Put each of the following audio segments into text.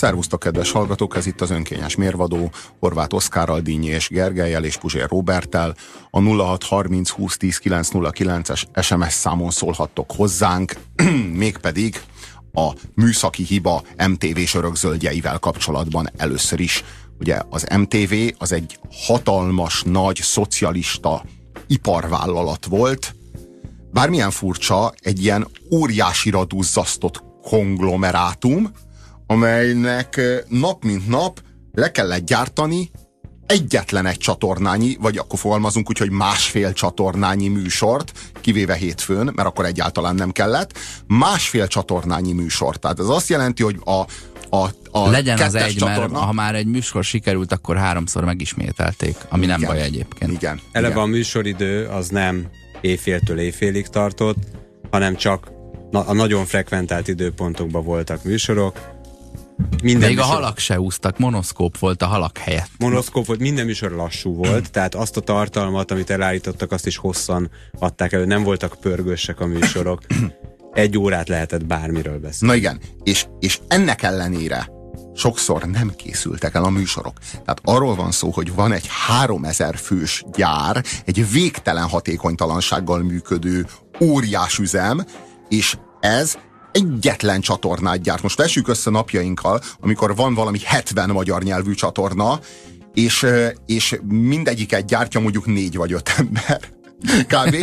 Szervusztok, kedves hallgatók, ez itt az Önkényes Mérvadó, Horváth Oszkárral, Dínyi és Gergellyel és Puzsér Róberttel. A 0630 20 10 909-es SMS számon szólhattok hozzánk, mégpedig a műszaki hiba MTV-s örökzöldjeivel kapcsolatban először is. Ugye az MTV az egy hatalmas, nagy, szocialista iparvállalat volt, bármilyen furcsa, egy ilyen óriásira duzzasztott konglomerátum, amelynek nap mint nap le kellett gyártani egyetlen egy csatornányi, vagy akkor fogalmazunk úgy, hogy másfél csatornányi műsort, kivéve hétfőn, mert akkor egyáltalán nem kellett, másfél csatornányi műsort. Tehát ez azt jelenti, hogy a legyen az egy, csatorna, mert ha már egy műsor sikerült, akkor 3-szor megismételték, ami nem baj egyébként. Igen. Eleve a műsoridő az nem éjféltől éjfélig tartott, hanem csak a nagyon frekventált időpontokban voltak műsorok. Még a halak se úsztak, monoszkóp volt a halak helyett. Monoszkóp volt, minden műsor lassú volt, tehát azt a tartalmat, amit elállítottak, azt is hosszan adták elő, nem voltak pörgősek a műsorok. 1 órát lehetett bármiről beszélni. Na igen, és ennek ellenére sokszor nem készültek el a műsorok. Tehát arról van szó, hogy van egy 3000 fős gyár, egy végtelen hatékonytalansággal működő óriás üzem, és ez egyetlen csatornát gyárt. Most vessük össze napjainkkal, amikor van valami 70 magyar nyelvű csatorna, és mindegyiket gyártja mondjuk 4 vagy 5 ember. Kb.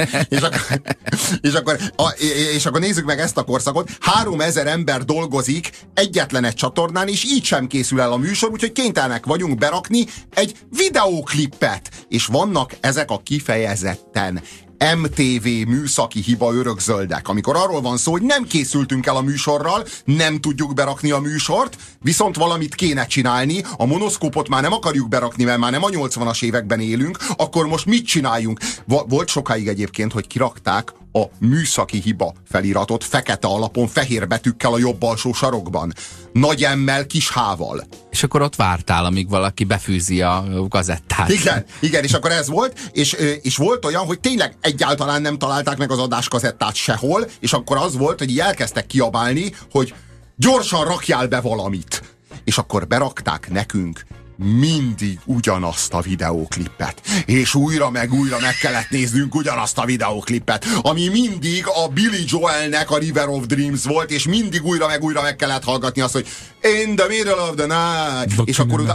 És akkor nézzük meg ezt a korszakot. 3000 ember dolgozik egyetlen egy csatornán, és így sem készül el a műsor, úgyhogy kénytelenek vagyunk berakni egy videóklippet. És vannak ezek a kifejezetten MTV műszaki hiba örökzöldek, amikor arról van szó, hogy nem készültünk el a műsorral, nem tudjuk berakni a műsort, viszont valamit kéne csinálni, a monoszkópot már nem akarjuk berakni, mert már nem a 80-as években élünk, akkor most mit csináljunk? Volt sokáig egyébként, hogy kirakták a műszaki hiba feliratot fekete alapon, fehér betűkkel a jobb alsó sarokban. Nagy emmel, kis hával. És akkor ott vártál, amíg valaki befűzi a gazettát. Igen, és akkor ez volt, és volt olyan, hogy tényleg egyáltalán nem találták meg az adáskazettát sehol, és akkor az volt, hogy így elkezdtek kiabálni, hogy gyorsan rakjál be valamit. És akkor berakták nekünk mindig ugyanazt a videóklipet. És újra meg kellett néznünk ugyanazt a videóklipet, ami mindig a Billy Joelnek a River of Dreams volt, és mindig újra meg kellett hallgatni azt, hogy In the middle of the night, és akkor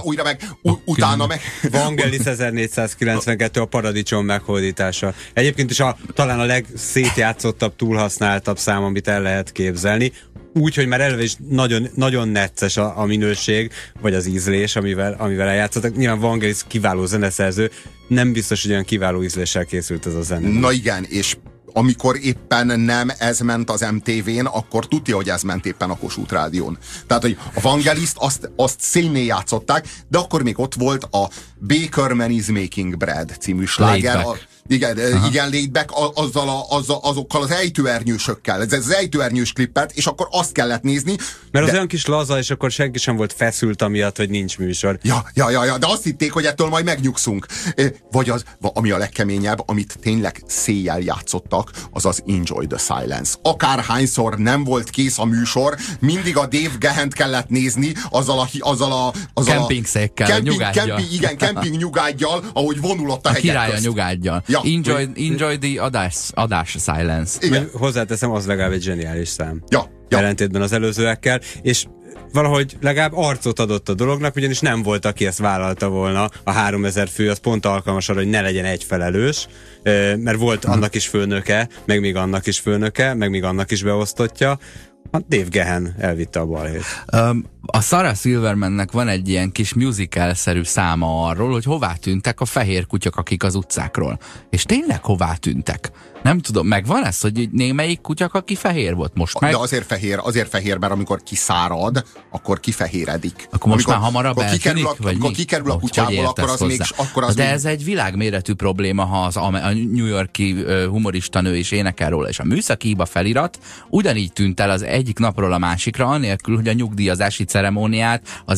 utána meg... Vangelis 1492 a paradicsom meghódítása. Egyébként is talán a legszétjátszottabb, túlhasználtabb szám, amit el lehet képzelni. Úgy, hogy már eleve is nagyon, nagyon necces a minőség, vagy az ízlés, amivel eljátszottak. Nyilván Vangelis kiváló zeneszerző, nem biztos, hogy olyan kiváló ízléssel készült ez a zene. Na igen, és amikor éppen nem ez ment az MTV-n, akkor tudja, hogy ez ment éppen a Kossuth Rádión. Tehát, hogy a Vangelist azt szénné játszották, de akkor még ott volt a Baker Man is Making Bread című sláger. Igen, laid back, azokkal az ejtőernyősökkel. Ez az ejtőernyős klippet, és akkor azt kellett nézni. Mert az olyan kis laza, és akkor senki sem volt feszült amiatt, hogy nincs műsor. Ja, de azt hitték, hogy ettől majd megnyugszunk. Vagy ami a legkeményebb, amit tényleg széjjel játszottak, az az Enjoy the Silence. Akárhányszor nem volt kész a műsor, mindig a Dave Gehent kellett nézni, azzal a kempingszékkel, nyugádjal. Kemping nyugádjal, ahogy vonulott a hegyek király közt. A nyugádjal. Ja. Enjoy the adás silence. Igen. Hozzáteszem, az legalább egy zseniális szám. Ja. Ellentétben az előzőekkel, és valahogy legalább arcot adott a dolognak, ugyanis nem volt, aki ezt vállalta volna. A 3000 fő az pont alkalmas arra, hogy ne legyen egy felelős, mert volt annak is főnöke, meg még annak is főnöke, meg még annak is beosztottja. Dave Gahan elvitte a balhét. A Sarah Silvermannek van egy ilyen kis musical-szerű száma arról, hogy hová tűntek a fehér kutyak, akik az utcákról. És tényleg hová tűntek? Nem tudom, megvan ez, hogy némelyik kutyak, aki fehér volt most meg? De azért fehér, mert amikor kiszárad, akkor kifehéredik. Akkor most már hamarabb eltűnik? Amikor kikerül a kutyából, akkor az de ez egy világméretű probléma, ha a New York-i humorista nő is énekel róla, és a műszaki hiba felirat ugyanígy tűnt el az egyik napról a másikra, anélkül, hogy a nyugdíjazási ceremóniát az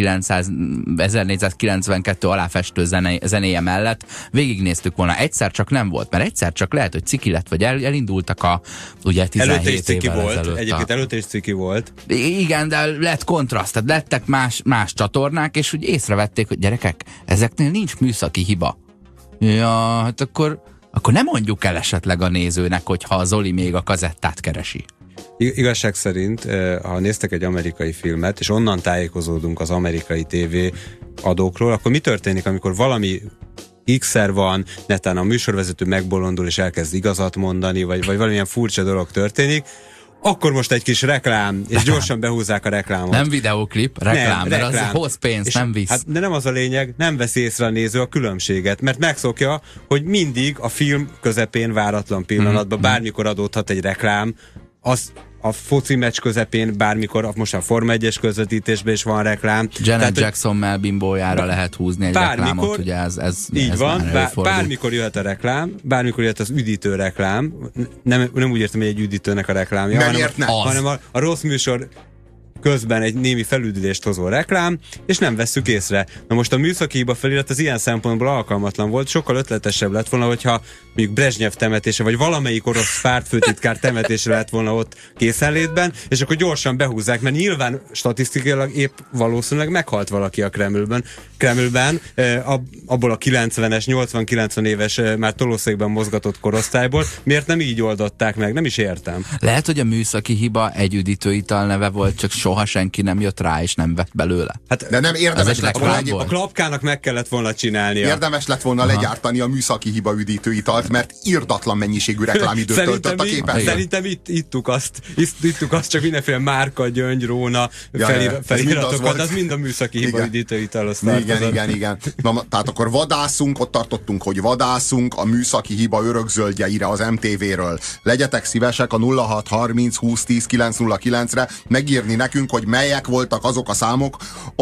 1492 aláfestő zenéje mellett végignéztük volna. Egyszer csak nem volt, mert egyszer csak lehet, hogy ciki lett, vagy elindultak a ugye 17 évvel ezelőtt. Egyébként előtte is ciki volt. Igen, de lett kontraszt, tehát lettek más csatornák, és úgy észrevették, hogy gyerekek, ezeknél nincs műszaki hiba. Ja, hát akkor nem mondjuk el esetleg a nézőnek, hogyha a Zoli még a kazettát keresi. Igazság szerint, ha néztek egy amerikai filmet, és onnan tájékozódunk az amerikai TV adókról, akkor mi történik, amikor valami X-szer van, netán a műsorvezető megbolondul és elkezd igazat mondani, vagy valamilyen furcsa dolog történik, akkor most egy kis reklám, és gyorsan behúzzák a reklámot. Nem videóklip, reklám, mert reklám. az hoz pénzt, nem visz. Hát, de nem az a lényeg, nem veszi észre a néző a különbséget, mert megszokja, hogy mindig a film közepén, váratlan pillanatban bármikor adódhat egy reklám, az a foci meccs közepén, bármikor, most a Forma 1-es közvetítésben is van reklám. Janet Jackson Melbin-ból lehet húzni egy reklámot, ugye ez így van, bármikor jöhet a reklám, bármikor jöhet az üdítő reklám, nem úgy értem, hogy egy üdítőnek a reklámja, hanem a rossz műsor közben egy némi felüdülést hozó reklám, és nem vesszük észre. Na most a műszaki hiba felirat az ilyen szempontból alkalmatlan volt, sokkal ötletesebb lett volna, hogyha mondjuk Brezsnyev temetése, vagy valamelyik orosz pártfőtitkár temetése lett volna ott készenlétben, és akkor gyorsan behúzzák, mert nyilván statisztikailag épp valószínűleg meghalt valaki a Kremlben, abból a 90-es, 80-90 éves már tolószékben mozgatott korosztályból. Miért nem így oldották meg? Nem is értem. Lehet, hogy a műszaki hiba egy üdítőital neve volt, csak soha senki nem jött rá, és nem vett belőle. Hát, de nem érdemes lett volna. A klapkának meg kellett volna csinálnia. Érdemes lett volna legyártani a műszaki hiba üdítőitalt, mert irdatlan mennyiségű reklámidőt töltött a képen. Szerintem ittuk azt, csak mindenféle márka, Gyöngy, Róna feliratokat, az mind a műszaki hiba üdítőitalhoz tartozott. Igen. Na, tehát akkor vadászunk, ott tartottunk, hogy vadászunk a műszaki hiba örökzöldjeire az MTV-ről. Legyetek szívesek a 0630 20 10 909-re megírni nekünk, hogy melyek voltak azok a számok,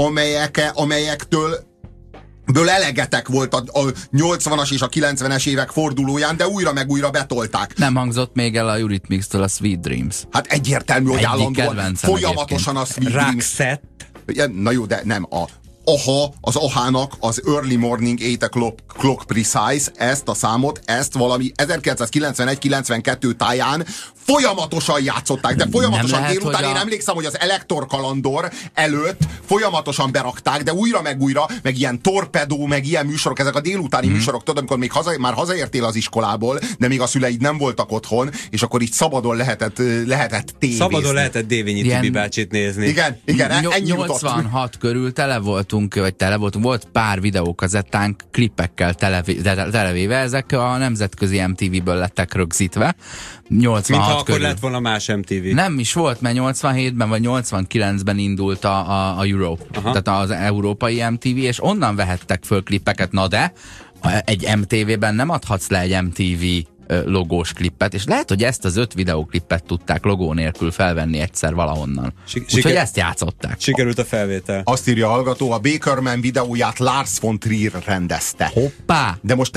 amelyektől elegetek volt a 80-as és a 90-es évek fordulóján, de újra meg újra betolták. Nem hangzott még el a Eurythmics-től a Sweet Dreams. Hát egyértelmű, hogy állandóan folyamatosan a Sweet Dreams. Na jó, de nem a az AHA-nak az Early Morning 8 O'Clock Precise, ezt a számot, ezt valami 1991-92 táján folyamatosan játszották, de folyamatosan lehet, délután, én emlékszem, hogy az Elektor Kalandor előtt folyamatosan berakták, de újra, meg ilyen Torpedó, meg ilyen műsorok, ezek a délutáni műsorok, tudod, amikor még már hazaértél az iskolából, de még a szüleid nem voltak otthon, és akkor így szabadon lehetett tévézni. Szabadon lehetett Dévényi Tibi bácsit nézni. Igen, ennyi 86 körül tele voltunk, volt pár videókazettánk klippekkel televéve, ezek a nemzetközi MTV-ből lettek rögzítve. 86 mintha körül. akkor lett volna más MTV. Nem is volt, mert 87-ben vagy 89-ben indult a Europe, tehát az európai MTV, és onnan vehettek föl klippeket, na de egy MTV-ben nem adhatsz le egy MTV logós klippet, és lehet, hogy ezt az 5 videóklippet tudták logó nélkül felvenni egyszer valahonnan. Úgyhogy ezt játszották. Sikerült a felvétel. Azt írja a hallgató, a Bakerman videóját Lars von Trier rendezte. Hoppá! De most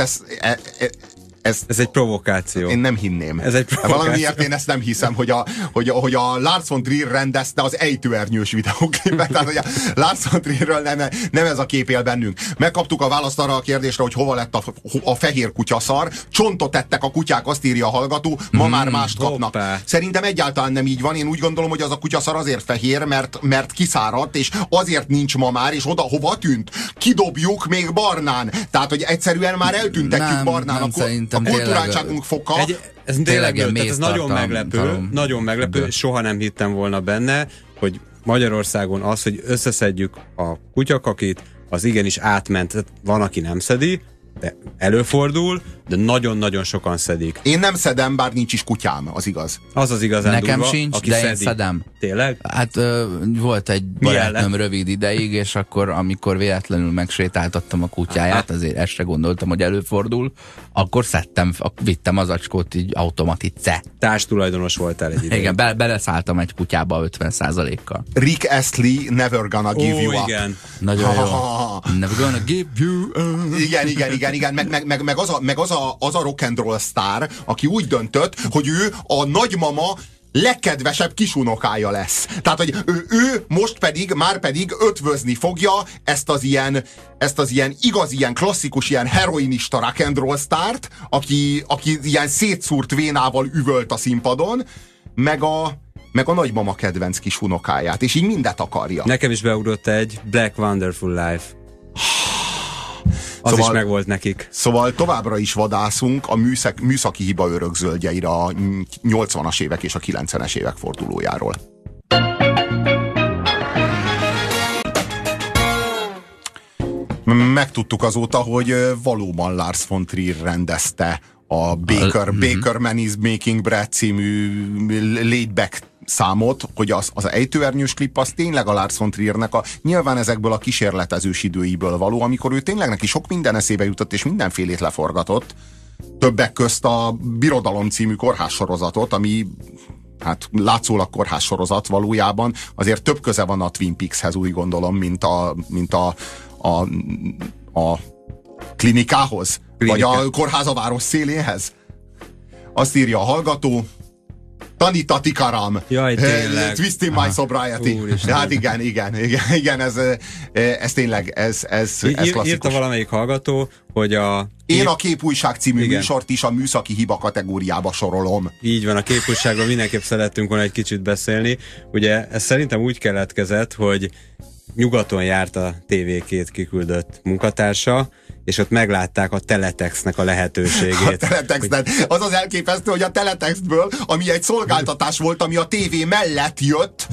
ez egy provokáció. Én nem hinném. Ez egy provokáció. Valamiért én ezt nem hiszem, hogy a Lars von Trier rendezte az ejtőernyős videóklipet. Tehát, hogy a Lars von Trierről nem ez a kép él bennünk. Megkaptuk a választ arra a kérdésre, hogy hova lett a fehér kutyaszar. Csontot ettek a kutyák, azt írja a hallgató, ma már mást kapnak. Hoppá. Szerintem egyáltalán nem így van. Én úgy gondolom, hogy az a kutyaszar azért fehér, mert kiszáradt, és azért nincs ma már, és oda hova tűnt? Kidobjuk még barnán. Tehát, hogy egyszerűen már eltüntetjük barnán. A kulturáltságunk foka. Ez tényleg ez nagyon meglepő, soha nem hittem volna benne, hogy Magyarországon az, hogy összeszedjük a kutyakakit, az igenis átment. Tehát van, aki nem szedi, de előfordul, de nagyon-nagyon sokan szedik. Én nem szedem, bár nincs is kutyám, az igaz. Az az igazán nekem durva, sincs, aki de szedi. én szedem. Tényleg? Hát volt egy barátnőm rövid ideig, és akkor, amikor véletlenül megsétáltattam a kutyáját, azért ezt se gondoltam, hogy előfordul, akkor vittem az acskót így automatice. Társtulajdonos voltál egy ideig. Igen, beleszálltam egy kutyába 50%-kal. Rick Astley, Never Gonna Give You Up. Igen. Nagyon jó. Never Gonna Give You Up. Igen. Meg az a rock and roll sztár, aki úgy döntött, hogy ő a nagymama legkedvesebb kisunokája lesz. Tehát, hogy ő most pedig, már pedig ötvözni fogja ezt az ilyen igaz, ilyen klasszikus, ilyen heroinista rock and roll sztárt, aki ilyen szétszúrt vénával üvölt a színpadon, meg a nagymama kedvenc kis unokáját, és így mindet akarja. Nekem is beugrott egy Black Wonderful Life. Az is megvolt nekik. Szóval továbbra is vadászunk a műszaki hiba örökzöldjeire a 80-as évek és a 90-es évek fordulójáról. Megtudtuk azóta, hogy valóban Lars von Trier rendezte a Baker Man is Making Bread című laid back számot, hogy az ejtőernyős klip az tényleg a Lars von Triernek nyilván ezekből a kísérletezős időiből való, amikor ő tényleg neki sok minden eszébe jutott, és mindenfélét leforgatott. Többek közt a Birodalom című kórházsorozatot, ami hát látszólag kórházsorozat, valójában azért több köze van a Twin Peakshez, úgy gondolom, mint a klinikához, vagy a kórház a város széléhez. Azt írja a hallgató, Tanita Tikaram. Jaj, tényleg. Twisting my sobriety. Hát igen, ez tényleg, ez klasszikus. Írta valamelyik hallgató, hogy Én a Képújság című műsort is a műszaki hiba kategóriába sorolom. Így van, a Képújságról mindenképp szerettünk volna egy kicsit beszélni. Ugye ez szerintem úgy keletkezett, hogy nyugaton járt a TV2 kiküldött munkatársa, és ott meglátták a teletextnek a lehetőségét. A teletextet. Az az elképesztő, hogy a teletextből, ami egy szolgáltatás volt, ami a tévé mellett jött,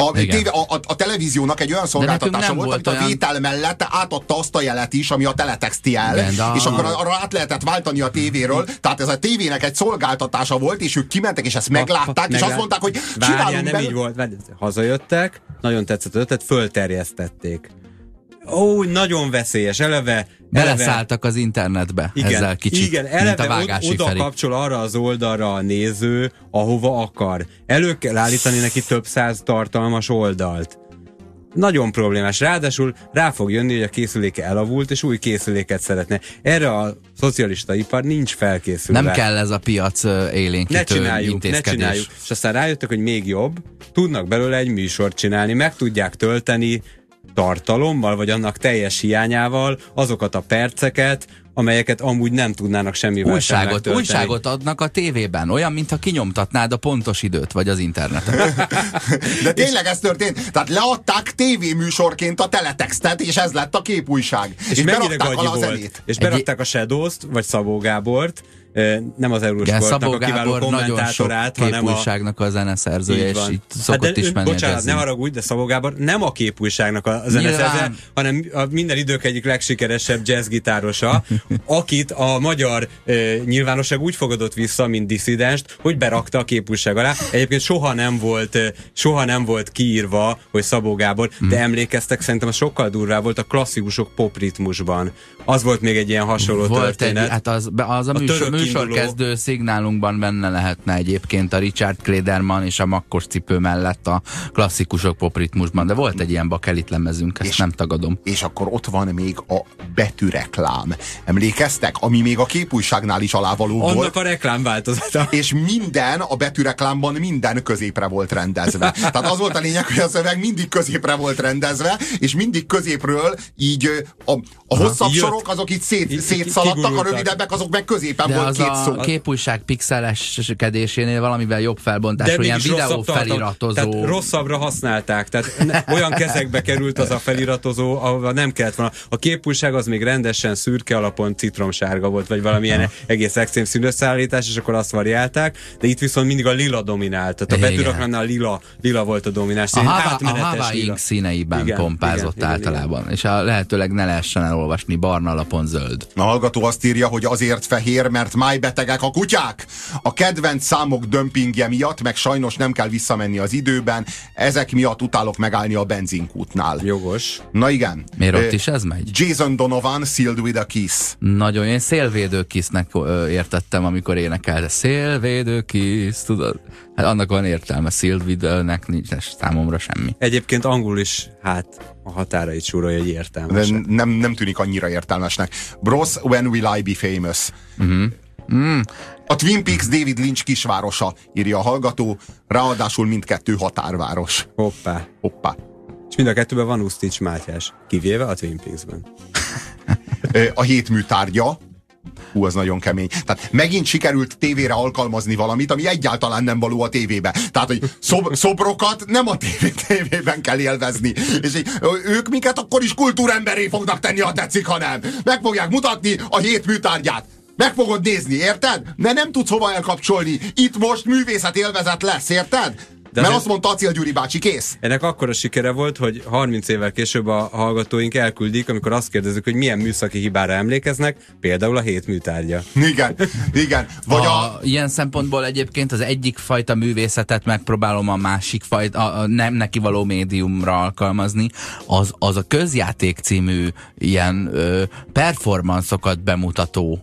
a televíziónak egy olyan szolgáltatása volt, amit a vétel mellett átadta azt a jelet is, ami a teletexti jel, és akkor arra át lehetett váltani a tévéről, tehát ez a tévének egy szolgáltatása volt, és ők kimentek, és ezt meglátták, és azt mondták, hogy csinálunk nem így volt, hazajöttek, nagyon tetszett az ötlet, fölterjesztették. Ó, nagyon veszélyes, eleve beleszálltak az internetbe ezzel kicsit, igen, eleve oda kapcsol arra az oldalra a néző, ahova akar. Elő kell állítani neki több száz tartalmas oldalt. Nagyon problémás. Ráadásul rá fog jönni, hogy a készüléke elavult, és új készüléket szeretne. Erre a szocialista ipar nincs felkészülve. Nem kell ez a piac élénkítő intézkedés. Ne csináljuk. És aztán rájöttek, hogy még jobb, tudnak belőle egy műsort csinálni, meg tudják tölteni tartalommal, vagy annak teljes hiányával azokat a perceket, amelyeket amúgy nem tudnának semmivel sem megtölteni. Újságot adnak a tévében, olyan, mintha kinyomtatnád a pontos időt, vagy az internetet. De tényleg ez történt. Tehát leadták tévéműsorként a teletextet, és ez lett a Képújság. És berakták alá a zenét. És berakták a Shadows-t, vagy Szabó Gábort, nem az Eurosportnak a kiváló kommentátorát, hanem a Képújságnak a zeneszerzője, és itt szokott is menni. Bocsánat, ne haragudj, de Szabó Gábor nem a Képújságnak a zeneszerzője, hanem a minden idők egyik legsikeresebb jazzgitárosa, akit a magyar nyilvánosság úgy fogadott vissza, mint disszidenst, hogy berakta a Képújság alá. Egyébként soha nem volt kiírva, hogy Szabó Gábor, de emlékeztek, szerintem az sokkal durvább volt a klasszikusok popritmusban. Az volt még egy ilyen hasonló történet. Hát az a műsorkezdő szignálunkban benne lehetne egyébként a Richard Klederman és a makkos cipő mellett a klasszikusok popritmusban, de volt egy ilyen bakelit lemezünk, ezt nem tagadom. És akkor ott van még a betűreklám. Emlékeztek? Ami még a Képújságnál is alávaló volt. Annak a reklámváltozata. És a betűreklámban minden középre volt rendezve. Tehát az volt a lényeg, hogy a szöveg mindig középre volt rendezve, és mindig középről így a hosszabb sorok azok itt szétszaladtak, a rövidebbek azok meg középen volt két szó. A Képújság pixeleskedésénél valamivel jobb felbontású, ilyen videó feliratozó. Tehát rosszabbra használták, tehát olyan kezekbe került az a feliratozó, ahol nem kellett volna. A Képújság az még rendesen szürke alapon citromsárga volt, vagy valamilyen egész extrém színösszállítás, és akkor azt variálták, de itt viszont mindig a lila dominált. Tehát a betűreklámnál lila volt a domináns szín. A Hawaii Ink színeiben pompázott általában, igen. És lehetőleg ne lehessen elolvasni barna alapon zöld. A hallgató azt írja, hogy azért fehér, mert májbetegek a kutyák. A kedvenc számok dömpingje miatt, meg sajnos nem kell visszamenni az időben, ezek miatt utálok megállni a benzinkútnál. Jogos. Na igen. Miért ott is ez megy? Jason Donovan, Sealed with a Kiss. Nagyon, én szélvédő Kissnek értettem, amikor énekelte. Szélvédő Kiss, tudod? Hát annak van értelme, Sealed with-nek nincs számomra semmi. Egyébként angol is, hát a határait súrolja, hogy értelmes. Nem tűnik annyira értelmesnek. Bros, when will I be famous? A Twin Peaks David Lynch kisvárosa, írja a hallgató, ráadásul mindkettő határváros. Hoppá. Hoppá. És mind a kettőben van Usztics Mátyás, kivéve a Twin Peaksben. A hét műtárgya. Az nagyon kemény. Tehát megint sikerült tévére alkalmazni valamit, ami egyáltalán nem való a tévébe. Tehát, hogy szobrokat nem a tévében kell élvezni. És ők minket akkor is kultúremberré fognak tenni, ha tetszik, ha nem. Meg fogják mutatni a hét műtárgyát. Meg fogod nézni, érted? De nem tudsz hova elkapcsolni. Itt most művészet élvezet lesz, érted? De mert azt mondta Acél Gyuri bácsi, kész. Ennek akkora sikere volt, hogy 30 évvel később a hallgatóink elküldik, amikor azt kérdezik, hogy milyen műszaki hibára emlékeznek, például a hét műtárgya. Igen, igen. Vagy ilyen szempontból egyébként az egyik fajta művészetet megpróbálom a másik fajta, a nem neki való médiumra alkalmazni, az a Közjáték című ilyen performanszokat bemutató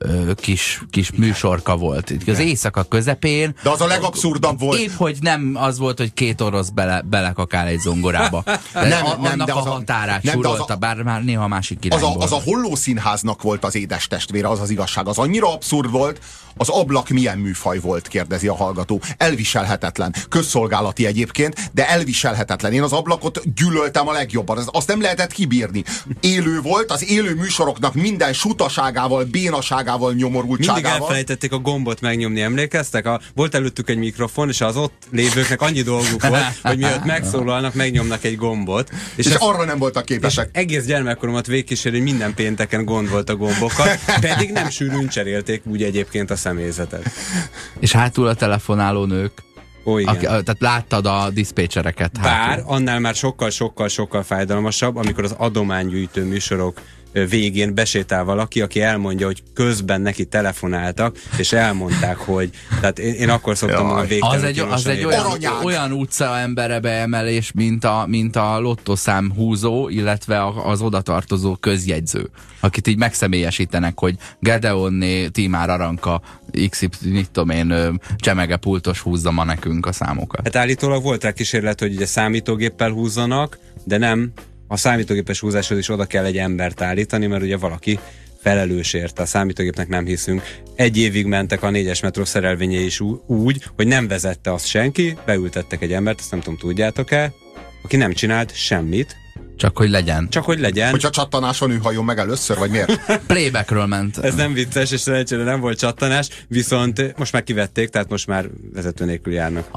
kis műsorka volt. Az éjszaka közepén. De az a legabszurdabb volt. Épp, hogy nem az volt, hogy két orosz belekakál egy zongorába. De annak a határát súrolta, bár már néha másik irányból. Az a Holló Színháznak volt az édes testvére, az az igazság. Az annyira abszurd volt. Az ablak milyen műfaj volt, kérdezi a hallgató. Elviselhetetlen. Közszolgálati egyébként, de elviselhetetlen. Én az ablakot gyűlöltem a legjobban. Azt nem lehetett kibírni. Élő volt, az élő műsoroknak minden sutaságával, bénaságával, nyomorultságával. Mindig elfelejtették a gombot megnyomni, emlékeztek? Volt előttük egy mikrofon, és az ott lévőknek annyi dolguk volt, hogy miatt megszólalnak, megnyomnak egy gombot. És arra nem voltak képesek. És egész gyermekkoromat végigkísérő, hogy minden pénteken gond volt a gombokkal, pedig nem sűrűn cserélték úgy egyébként a személyzetet. És hátul a telefonáló nők. Ó, igen. Tehát láttad a diszpécsereket. Bár annál már sokkal fájdalmasabb, amikor az adománygyűjtő műsorok végén besétál valaki, aki elmondja, hogy közben neki telefonáltak, és elmondták, hogy tehát én akkor szoktam a végtelenül. Az egy olyan utca embere beemelés, mint a lottószám húzó, illetve az odatartozó közjegyző, akit így megszemélyesítenek, hogy Gedeonné, Tímár Aranka, XY, mit tudom én, csemege pultos húzza ma nekünk a számokat. Hát állítólag volt rá kísérlet, hogy ugye számítógéppel húzzanak, de nem. A számítógépes húzáshoz is oda kell egy embert állítani, mert ugye valaki felelős érte. A számítógépnek nem hiszünk. Egy évig mentek a 4-es metró szerelvényei is úgy, hogy nem vezette azt senki, beültettek egy embert, ezt nem tudom, tudjátok-e, aki nem csinált semmit. Csak hogy legyen. Csak hogy legyen. Hogyha csattanáson ő hajjon meg először, vagy miért? Playbackről ment. Ez nem vicces, és szerencsére nem volt csattanás, viszont most már kivették, tehát most már vezető nélkül járnak.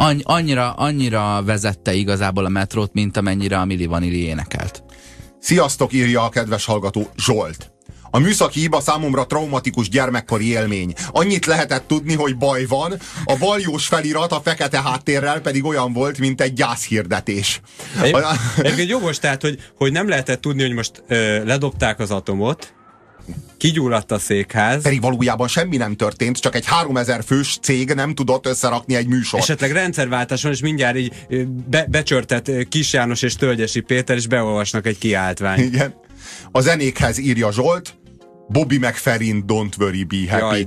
Annyira vezette igazából a metrót, mint amennyire a Milli Vanilli énekelt. Sziasztok, írja a kedves hallgató Zsolt. A műszaki hiba számomra traumatikus gyermekkori élmény. Annyit lehetett tudni, hogy baj van, a baljós felirat a fekete háttérrel pedig olyan volt, mint egy gyászhirdetés. Egyébként jogos, tehát, hogy nem lehetett tudni, hogy most ledobták az atomot, kigyulladt a székház. Pedig valójában semmi nem történt, csak egy 3000 fős cég nem tudott összerakni egy műsort. Esetleg rendszerváltás van, és mindjárt így becsörtett Kis János és Tölgyesi Péter, és beolvasnak egy kiáltványt. Igen. A zenékhez írja Zsolt, Bobby McFerrin, Don't Worry, Be Happy.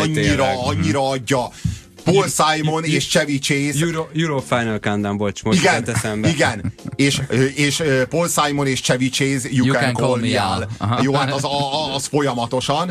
Annyira adja. Paul Simon és Chevy Chase. Euro Final Countdown, bocs, most jutott eszembe. Igen, és Paul Simon és Chevy Chase, You Can Call Me Al. Jó, hát az folyamatosan.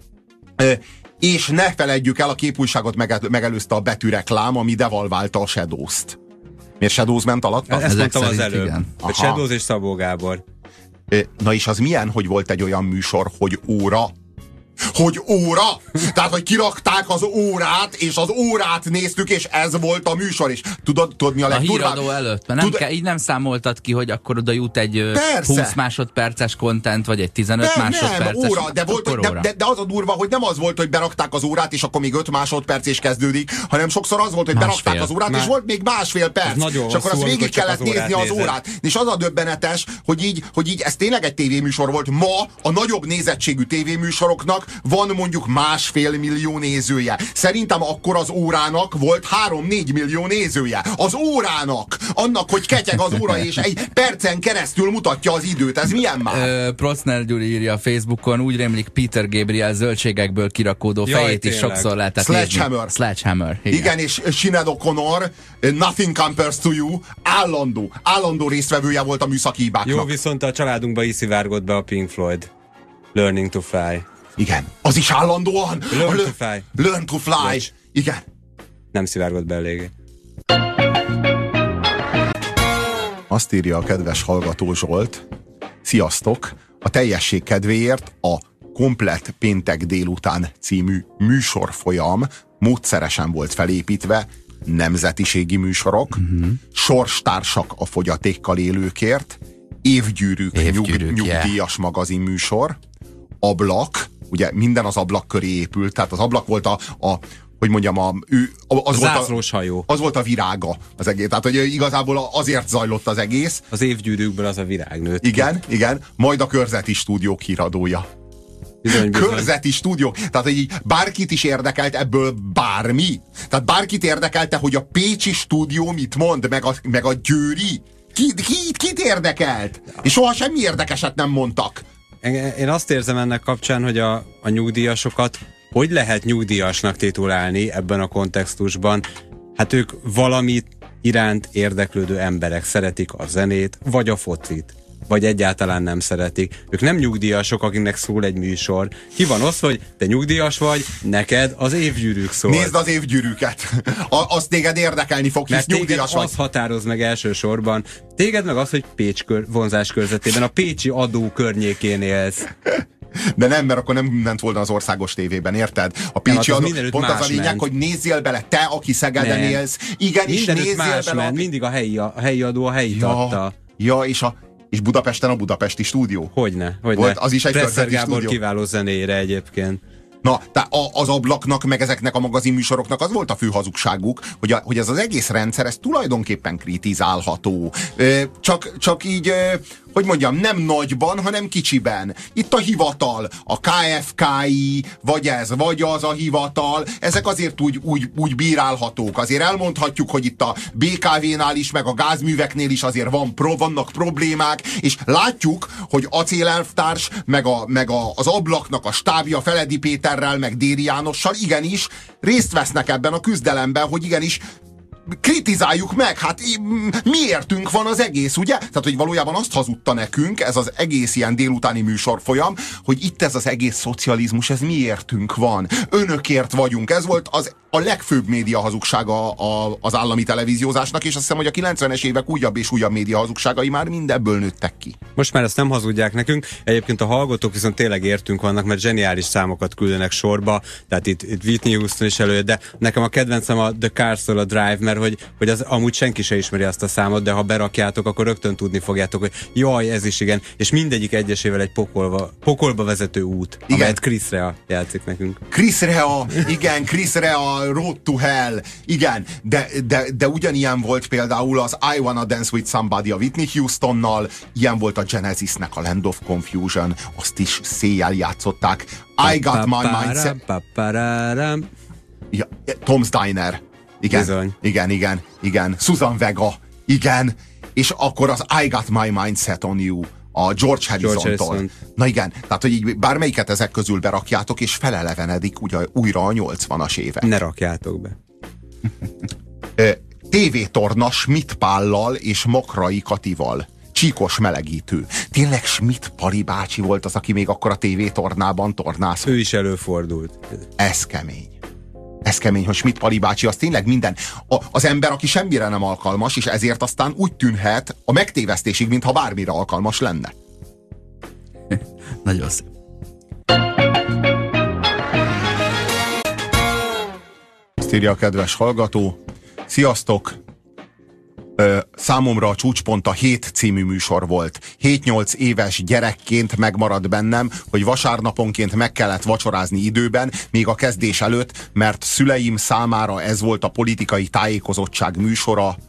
És ne feledjük el, a képújságot megelőzte a betűreklám, ami devalválta a Shadows-t. Miért Shadows ment alatta? Ezt mondtam az előbb. Hogy Shadows és Szabó Gábor. Na és az milyen, hogy volt egy olyan műsor, hogy óra? Hogy óra? Tehát, hogy kirakták az órát, és az órát néztük, és ez volt a műsor, és tudod mi a legdurvább? A híradó előtt, mert így nem számoltad ki, hogy akkor oda jut egy 20 másodperces content, vagy egy 15 másodperces. Nem, óra, de az a durva, hogy nem az volt, hogy berakták az órát, és akkor még 5 másodperc is kezdődik, hanem sokszor az volt, hogy berakták az órát, és volt még másfél perc, és akkor azt végig kellett nézni az órát. És az a döbbenetes, hogy így ez tényleg egy tévéműsor volt. Ma a nagyobb nézettségű tévéműsoroknak van mondjuk 1,5 millió nézője. Szerintem akkor az órának volt 3-4 millió nézője. Az órának! Annak, hogy ketyeg az óra, és egy percen keresztül mutatja az időt. Ez milyen már? Procner Gyuri írja a Facebookon, úgy rémlik Peter Gabriel zöldségekből kirakódó fejét is sokszor lehetett Sledgehammer. Igen, és Sinead O'Connor, Nothing Compares to You, állandó résztvevője volt a műszaki hibáknak. Jó, viszont a családunkba így szivárgott be a Pink Floyd. Learning to Fly. Igen. Az is állandóan. Learn to fly. Learn to fly. Bocs. Igen. Nem szivárgott be eléggé. Azt írja a kedves hallgató Zsolt, sziasztok, a teljesség kedvéért a Komplett Péntek délután című műsorfolyam módszeresen volt felépítve, nemzetiségi műsorok, sorstársak a fogyatékkal élőkért, évgyűrűk nyugdíjas magazinműsor, ablak, ugye minden az ablak köré épült, tehát az ablak volt hogy mondjam, zászlós hajó. Az volt a virága az egész. Tehát, hogy igazából azért zajlott az egész. Az évgyűrűkből az a virág nőtt. Igen. Majd a körzeti stúdiók híradója. Bizony. Körzeti stúdiók. Tehát, hogy így bárkit is érdekelt ebből bármi. Tehát bárkit érdekelte, hogy a pécsi stúdió mit mond, meg a győri. Kit érdekelt? És soha semmi érdekeset nem mondtak. Én azt érzem ennek kapcsán, hogy a nyugdíjasokat hogy lehet nyugdíjasnak titulálni ebben a kontextusban? Hát ők valamit iránt érdeklődő emberek, szeretik a zenét, vagy a focit, vagy egyáltalán nem szeretik. Ők nem nyugdíjasok, akiknek szól egy műsor. Ki van osztva, hogy te nyugdíjas vagy, neked az évgyűrűk szól. Nézd az évgyűrűket. Azt téged érdekelni fog, hisz nyugdíjas vagy. Az határoz meg elsősorban. Téged meg az, hogy Pécs vonzás körzetében, a pécsi adó környékén élsz. De nem, mert akkor nem ment volna az országos tévében, érted? A pécsi adó, pont az a lényeg, ment. Hogy nézzél bele, te, aki Szegeden élsz, igenis nézzél bele. Mindig a helyi adó a helyit adta. Ja, és Budapesten a budapesti stúdió. Hogyne. Volt, az is egy Presser Gábor stúdió. kiváló zenéjére egyébként. Na, az ablaknak, meg ezeknek a magazinműsoroknak az volt a fő hazugságuk, hogy ez az egész rendszer, ez tulajdonképpen kritizálható. Csak így, hogy mondjam, nem nagyban, hanem kicsiben. Itt a hivatal, a KFKI, vagy ez, vagy az a hivatal, ezek azért úgy bírálhatók. Azért elmondhatjuk, hogy itt a BKV-nál is, meg a gázműveknél is azért vannak problémák, és látjuk, hogy Acélelvtárs, meg az ablaknak a stábja Feledi Péterrel, meg Déri Jánossal igenis részt vesznek ebben a küzdelemben, hogy igenis kritizáljuk meg, hát miértünk van az egész, ugye? Tehát, hogy valójában azt hazudta nekünk, ez az egész ilyen délutáni műsorfolyam, hogy itt ez az egész szocializmus, ez miértünk van. Önökért vagyunk. Ez volt a legfőbb média hazugsága az állami televíziózásnak, és azt hiszem, hogy a 90-es évek újabb és újabb média hazugságai már mindebből nőttek ki. Most már ezt nem hazudják nekünk, egyébként a hallgatók viszont tényleg értünk vannak, mert zseniális számokat küldenek sorba, tehát itt Whitney Houston is előtt, de nekem a kedvencem a The Cars-tól a Drive, mert hogy az amúgy senki se ismeri azt a számot, de ha berakjátok, akkor rögtön tudni fogjátok, hogy jaj, ez is igen, és mindegyik egyesével egy pokolba vezető út, igen. Amelyet Chris Rea játszik nekünk. Chris Rea, Road to Hell, igen, de ugyanilyen volt például az I Wanna Dance With Somebody a Whitney Houstonnal, ilyen volt a Genesisnek a Land of Confusion, azt is széjjel játszották. I Got My Mindset. Ja, Tom's Diner. Igen. Susan Vega. Igen. És akkor az I Got My Mindset on You a George Harrison-tól. Na igen, tehát hogy így bármelyiket ezek közül berakjátok, és felelevenedik újra a 80-as évek. Ne rakjátok be. TV-torna Schmidt Pállal és Makrai Katival. Csíkos melegítő. Tényleg Schmidt Pali bácsi volt az, aki még akkor a TV-tornában tornászott. Ő is előfordult. Ez kemény, hogy Schmidt Pali bácsi az tényleg minden. Az ember, aki semmire nem alkalmas, és ezért aztán úgy tűnhet a megtévesztésig, mintha bármire alkalmas lenne. Nagyon szép. Azt írja a kedves hallgató. Sziasztok! Számomra a csúcspont a 7 című műsor volt. 7-8 éves gyerekként megmaradt bennem, hogy vasárnaponként meg kellett vacsorázni időben, még a kezdés előtt, mert szüleim számára ez volt a politikai tájékozottság műsora.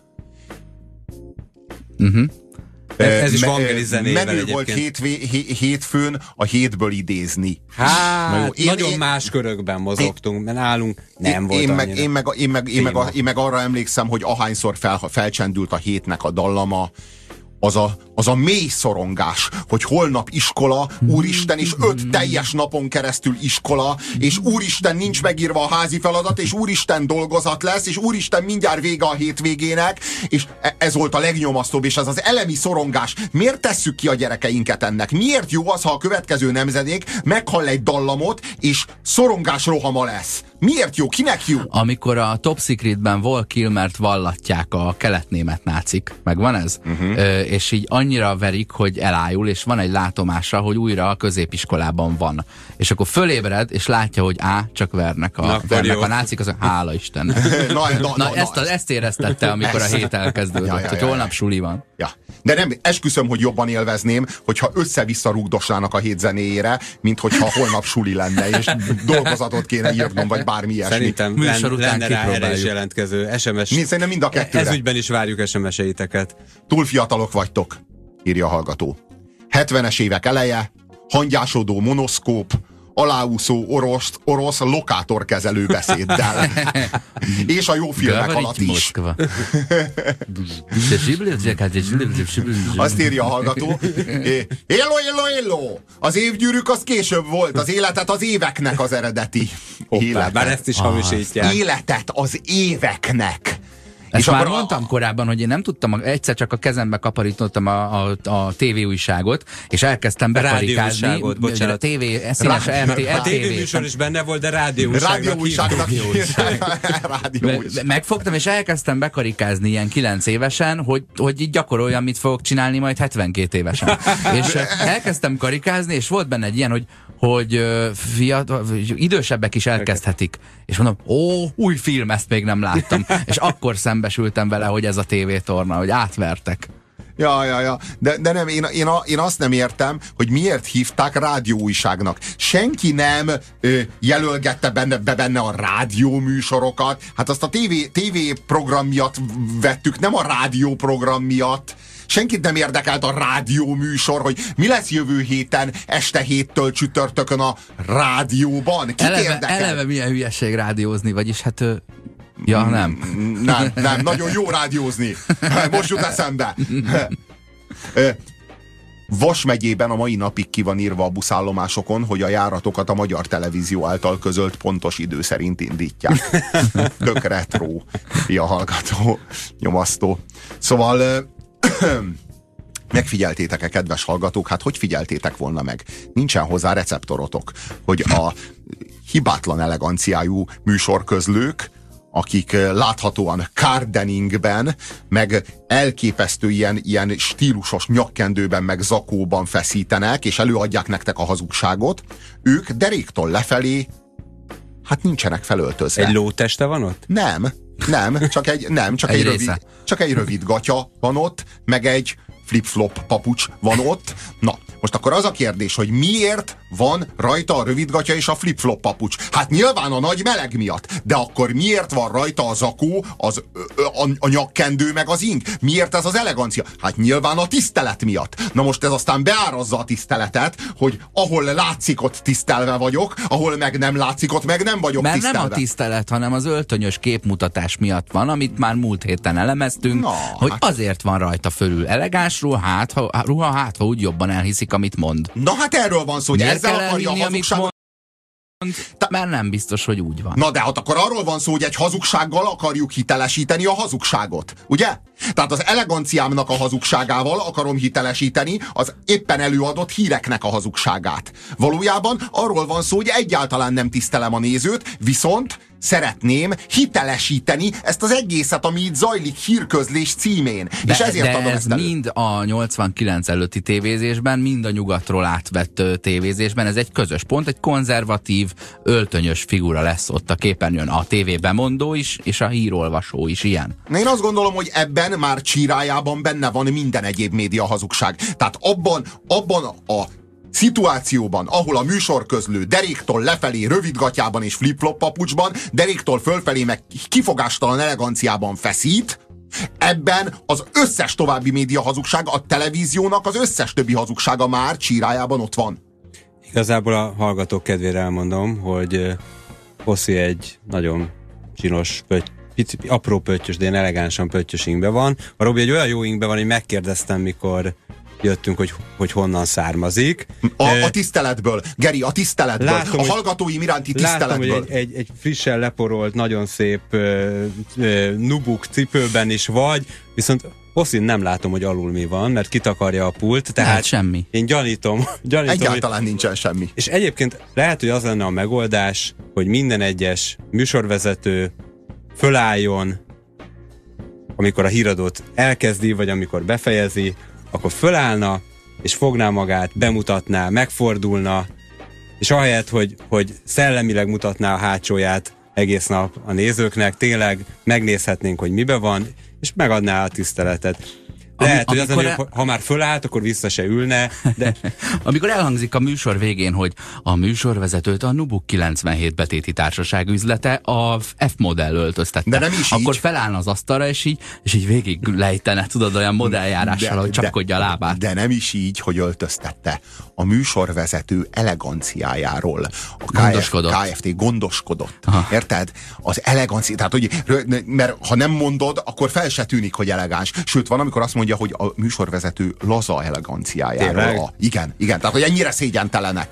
Ez is Vangeli zenével menő egyébként. Volt hétfőn a hétből idézni. Hát, nagyon más körökben mozogtunk, mert nálunk nem volt annyira. Én meg arra emlékszem, hogy ahányszor felcsendült a hétnek a dallama, az a mély szorongás, hogy holnap iskola, úristen, és 5 teljes napon keresztül iskola, és úristen, nincs megírva a házi feladat, és úristen, dolgozat lesz, és úristen, mindjárt vége a hétvégének, és ez volt a legnyomasztóbb, és ez az elemi szorongás. Miért tesszük ki a gyerekeinket ennek? Miért jó az, ha a következő nemzedék meghall egy dallamot, és szorongás rohama lesz? Miért jó? Kinek jó? Amikor a Top Secretben Val Kilmert vallatják a keletnémet nácik, megvan ez? És így annyira verik, hogy elájul, és van egy látomása, hogy újra a középiskolában van. És akkor fölébred, és látja, hogy csak vernek a nácik, az hála Isten. Ezt éreztette, amikor a hét elkezdődött, hogy holnap suli van. Ja. De nem, esküszöm, hogy jobban élvezném, hogyha össze-vissza rúgdosnának a hét zenéjére, mint hogyha holnap suli lenne, és dolgozatot kéne írnom, vagy bármi ilyesmi. Szerintem lenne rá erre is jelentkező SMS. Szerintem mind a kettőre. Ezügyben is várjuk SMS-eiteket. Túl fiatalok vagytok, írja a hallgató. 70-es évek eleje, hangyásodó monoszkóp, aláúszó orosz lokátorkezelő beszéddel. És a jó filmek alatt is. Azt írja a hallgató. Hello! Az évgyűrűk az később volt, az életet az éveknek az eredeti. Bár ezt is hamisítják. Életet az éveknek. Ezt és már mondtam korábban, hogy én nem tudtam, egyszer csak a kezembe kaparítottam a tévéújságot, és elkezdtem bekarikázni. A tévé, színes a tévéműsor is benne volt, de rádióújságnak. Megfogtam, és elkezdtem bekarikázni ilyen 9 évesen, hogy így gyakoroljam, mit fogok csinálni majd 72 évesen. És elkezdtem karikázni, és volt benne egy ilyen, hogy fiatal, idősebbek is elkezdhetik. És mondom, új film, ezt még nem láttam. És akkor szembesültem vele, hogy ez a tévétorna, hogy átvertek. Ja. De nem, én azt nem értem, hogy miért hívták rádióújságnak. Senki nem jelölgette benne a rádióműsorokat. Hát azt a TV program miatt vettük, nem a rádióprogram miatt. Senkit nem érdekelt a rádióműsor, hogy mi lesz jövő héten este 7-től csütörtökön a rádióban. Kit érdekel? Eleve milyen hülyeség rádiózni, vagyis hát... Ja, nem. Nem, nagyon jó rádiózni. Most jut eszembe. Vas megyében a mai napig ki van írva a buszállomásokon, hogy a járatokat a Magyar Televízió által közölt pontos idő szerint indítják. Tök retro, a hallgató, nyomasztó. Szóval megfigyeltétek-e, kedves hallgatók? Hát hogy figyeltétek volna meg? Nincsen hozzá receptorotok, hogy a hibátlan eleganciájú műsorközlők, akik láthatóan kardeningben, meg elképesztő ilyen stílusos nyakkendőben, meg zakóban feszítenek, és előadják nektek a hazugságot, ők deréktől lefelé, hát nincsenek felöltözve. Egy lóteste van ott? Nem, csak egy rövid gatya van ott, meg egy flip-flop papucs van ott. Na, most akkor az a kérdés, hogy miért van rajta a rövidgatya és a flip-flop papucs? Hát nyilván a nagy meleg miatt, de akkor miért van rajta a zakó, a nyakkendő meg az ing? Miért ez az elegancia? Hát nyilván a tisztelet miatt. Na most ez aztán beárazza a tiszteletet, hogy ahol látszik, ott tisztelve vagyok, ahol meg nem látszik, ott meg nem vagyok tisztelve. Mert nem a tisztelet, hanem az öltönyös képmutatás miatt van, amit már múlt héten elemeztünk, hogy azért van rajta fölül elegáns ruha, ha úgy jobban elhiszik, amit mond. Na hát erről van szó, hogy ezzel akarja a hazugságot. Mert nem biztos, hogy úgy van. Na de hát akkor arról van szó, hogy egy hazugsággal akarjuk hitelesíteni a hazugságot, ugye? Tehát az eleganciámnak a hazugságával akarom hitelesíteni az éppen előadott híreknek a hazugságát. Valójában arról van szó, hogy egyáltalán nem tisztelem a nézőt, viszont szeretném hitelesíteni ezt az egészet, ami itt zajlik hírközlés címén. És ezért adom ez ezt elő. Mind a 89 előtti tévézésben, mind a nyugatról átvett tévézésben, ez egy közös pont, egy konzervatív, öltönyös figura lesz ott a képernyőn. A tévébemondó is, és a hírolvasó is ilyen. Én azt gondolom, hogy ebben már csírájában benne van minden egyéb média hazugság. Tehát abban a szituációban, ahol a műsorközlő deréktől lefelé rövidgatjában és flip-flop papucsban, deréktől fölfelé meg kifogástalan eleganciában feszít, ebben az összes további média hazugság, a televíziónak az összes többi hazugsága már csírájában ott van. Igazából a hallgatók kedvére elmondom, hogy Oszi egy nagyon csinos, apró pöttyös, de ilyen elegánsan pöttyös ingbe van. A Robi egy olyan jó ingbe van, hogy megkérdeztem, mikor jöttünk, hogy honnan származik. A tiszteletből, Geri, a tiszteletből, a hallgatóim iránti tiszteletből. Látom, hogy egy frissen leporolt, nagyon szép nubuk cipőben is vagy, viszont Hosszín nem látom, hogy alul mi van, mert kitakarja a pult, tehát hát semmi. Én gyanítom egyáltalán nincsen semmi. És egyébként lehet, hogy az lenne a megoldás, hogy minden egyes műsorvezető fölálljon, amikor a híradót elkezdi, vagy amikor befejezi, akkor fölállna, és fogná magát, bemutatná, megfordulna, és ahelyett, hogy szellemileg mutatná a hátsóját egész nap a nézőknek, tényleg megnézhetnénk, hogy mibe van, és megadná a tiszteletet. Lehet, hogy az, ha már fölállt, akkor vissza se ülne, de... Amikor elhangzik a műsor végén, hogy a műsorvezetőt a Nubuk 97 betéti társaság üzlete a F-modell öltöztette. De nem is akkor így. felállna az asztalra, és így végig lejtene, tudod, olyan modelljárással, hogy csapkodja a lábát. De nem is így, hogy öltöztette. A műsorvezető eleganciájáról a KFT gondoskodott. Aha. Érted? Az elegancia, tehát hogy, mert ha nem mondod, akkor fel se tűnik, hogy elegáns. Sőt, van, amikor azt mondja, hogy a műsorvezető laza eleganciájáról. Igen, tehát hogy ennyire szégyentelenek.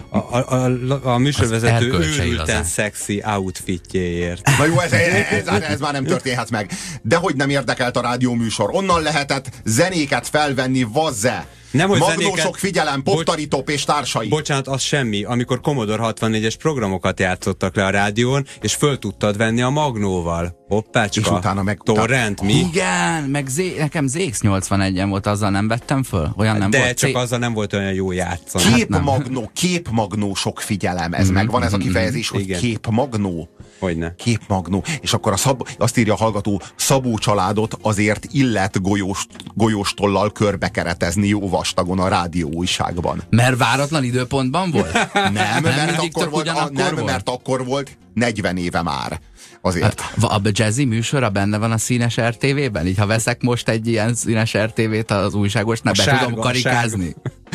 A műsorvezető őrülten szexi outfitjéért. Na jó, ez már nem történhet meg. Dehogy nem érdekelt a rádióműsor. Onnan lehetett zenéket felvenni, vazze. Magnósok, figyelem, Poptaritop és társai. Bocsánat, az semmi. Amikor Commodore 64-es programokat játszottak le a rádión, és föl tudtad venni a magnóval. Hoppácska. És utána meg... Torrent, mi? Igen, meg nekem ZX81-en volt, azzal nem vettem föl? Olyan nem de volt. csak azzal nem volt olyan jó játszani. Képmagnósok, figyelem. Ez megvan ez a kifejezés, hogy képmagnó. Hogyne. Képmagnó. És akkor azt írja a hallgató, Szabó családot azért illet golyóstollal körbekeretezni jó vastagon a rádió újságban. Mert váratlan időpontban volt? Mert akkor volt 40 éve már. Azért. A jazzy műsora benne van a színes RTV-ben? Így ha veszek most egy ilyen színes RTV-t az újságosnál, be tudom karikázni?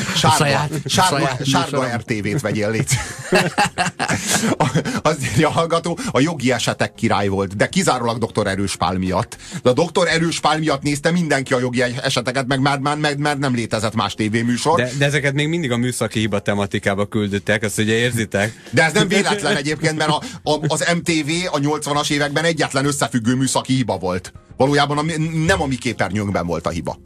Sárga RTV-t vegyél, légy. Az írja a hallgató, a jogi esetek király volt, de kizárólag Dr. Erős Pál miatt. De a Dr. Erős Pál miatt nézte mindenki a jogi eseteket, meg már nem létezett más tévéműsor. De ezeket még mindig a műszaki hiba tematikába küldöttek, azt ugye érzitek? De ez nem véletlen egyébként, mert az MTV a 80-as években egyetlen összefüggő műszaki hiba volt. Valójában nem a mi képernyőnkben volt a hiba.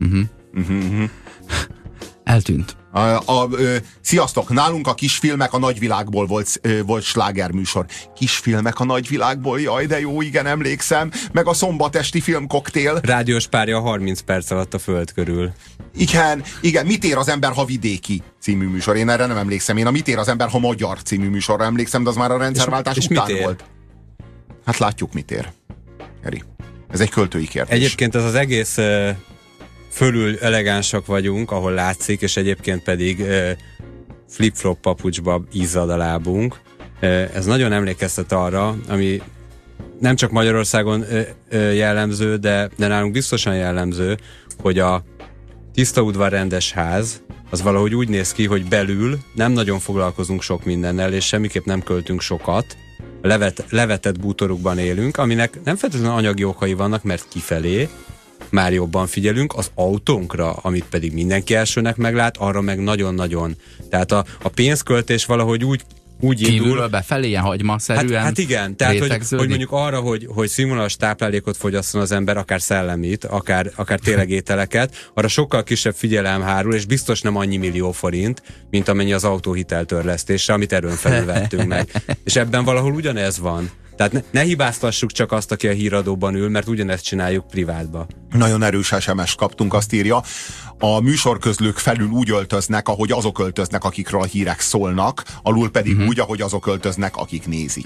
Eltűnt. Sziasztok! Nálunk a kisfilmek a nagyvilágból volt slágerműsor. Kisfilmek a nagyvilágból, jaj, de jó, igen, emlékszem. Meg a szombatesti filmkoktél. Rádiós párja 30 perc alatt a föld körül. Igen, Mit ér az ember, ha vidéki című műsor. Én erre nem emlékszem. Én a Mit ér az ember, ha magyar című műsorra emlékszem, de az már a rendszerváltás után volt. Hát látjuk, mit ér. Eri. Ez egy költői kérdés. Egyébként ez az egész fölül elegánsak vagyunk, ahol látszik, és egyébként pedig flip-flop papucsba izzad a lábunk. Ez nagyon emlékeztet arra, ami nem csak Magyarországon jellemző, de nálunk biztosan jellemző, hogy a tiszta udvar rendes ház, az valahogy úgy néz ki, hogy belül nem nagyon foglalkozunk sok mindennel, és semmiképp nem költünk sokat. Levetett bútorukban élünk, aminek nem feltétlenül anyagi okai vannak, mert kifelé már jobban figyelünk, az autónkra, amit pedig mindenki elsőnek meglát, arra meg nagyon-nagyon. Tehát a pénzköltés valahogy úgy kívülről befelé, ilyen hagymaszerűen. Hát igen, tehát hogy mondjuk arra, hogy színvonalas táplálékot fogyasszon az ember, akár szellemit, akár tényleg ételeket, arra sokkal kisebb figyelem hárul, és biztos nem annyi millió forint, mint amennyi az autóhiteltörlesztésre, amit erőn felül vettünk meg. És ebben valahol ugyanez van. Tehát ne hibáztassuk csak azt, aki a híradóban ül, mert ugyanezt csináljuk privátba. Nagyon erős SMS kaptunk, azt írja. A műsorközlők felül úgy öltöznek, ahogy azok öltöznek, akikről a hírek szólnak, alul pedig úgy, ahogy azok öltöznek, akik nézik.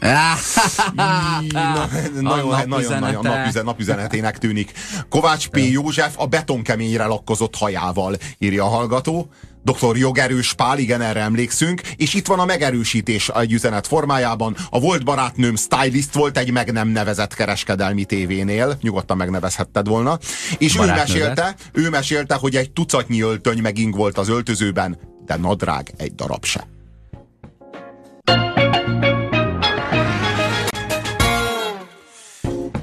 Nagyon napüzenetének tűnik. Kovács P. József a betonkeményre lakkozott hajával, írja a hallgató. Dr. Jogerős Pál, igen, erre emlékszünk, és itt van a megerősítés egy üzenet formájában. A volt barátnőm stylist volt egy meg nem nevezett kereskedelmi tévénél, nyugodtan megnevezhetted volna, és ő mesélte, hogy egy tucatnyi öltöny meging volt az öltözőben, de nadrág egy darab se.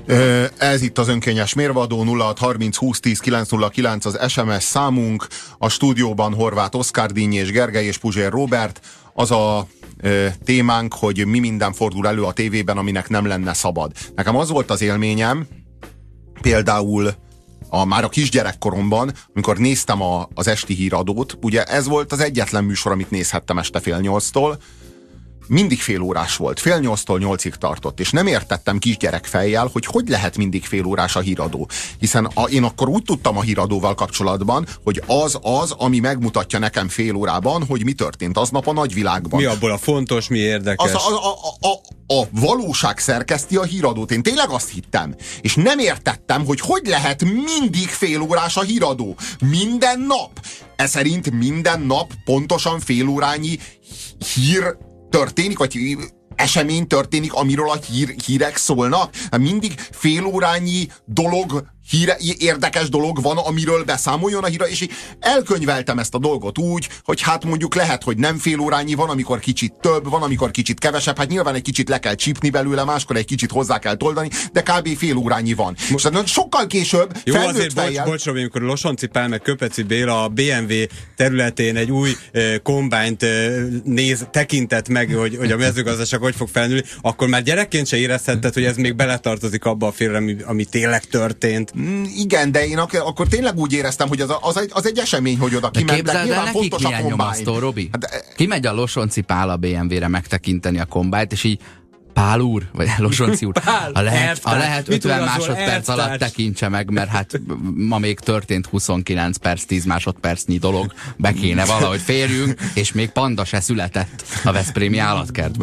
Ez itt az önkényes mérvadó, 0630 20 10 909 az SMS számunk, a stúdióban Horváth Oszkár Díny és Gergely és Puzsér Róbert. Az a témánk, hogy mi minden fordul elő a tévében, aminek nem lenne szabad. Nekem az volt az élményem, például már a kisgyerekkoromban, amikor néztem az esti híradót, ugye ez volt az egyetlen műsor, amit nézhettem este 7:30-tól, mindig fél órás volt, 7:30-tól 8-ig tartott, és nem értettem kisgyerek fejjel, hogy lehet mindig fél órás a híradó. Hiszen én akkor úgy tudtam a híradóval kapcsolatban, hogy az, ami megmutatja nekem fél órában, hogy mi történt aznap a nagyvilágban. Mi abból a fontos, mi érdekes. A valóság szerkeszti a híradót. Én tényleg azt hittem. És nem értettem, hogy lehet mindig fél órás a híradó. Minden nap. Ez szerint minden nap pontosan fél órányi hír történik, vagy esemény történik, amiről a hírek szólnak. Mindig félórányi dolog, érdekes dolog van, amiről beszámoljon a híra, és elkönyveltem ezt a dolgot úgy, hogy hát mondjuk lehet, hogy nem félórányi van, amikor kicsit több, van, amikor kicsit kevesebb, hát nyilván egy kicsit le kell csípni belőle, máskor egy kicsit hozzá kell toldani, de kb. Félórányi van. És sokkal később jó, azért bocs, Robi, amikor Losonci Pál meg Köpeci Béla a BMW területén egy új kombányt tekintett meg, hogy a mezőgazdaság hogy fog felnőni, akkor már gyerekként se érezhetted, hogy ez még beletartozik abba a félre, ami tényleg történt. Igen, de én akkor tényleg úgy éreztem, hogy az egy esemény, hogy oda kimentek. Nyilván fontos a kombány. Robi? Hát, kimegy a Losonci Pál a BMW-re megtekinteni a kombányt, és így Pál úr, vagy Losonci úr, a lehet 50 másodperc alatt tekintse meg, mert hát ma még történt 29 perc, 10 másodpercnyi dolog, be kéne valahogy férjünk, és még panda se született a veszprémi állatkertben.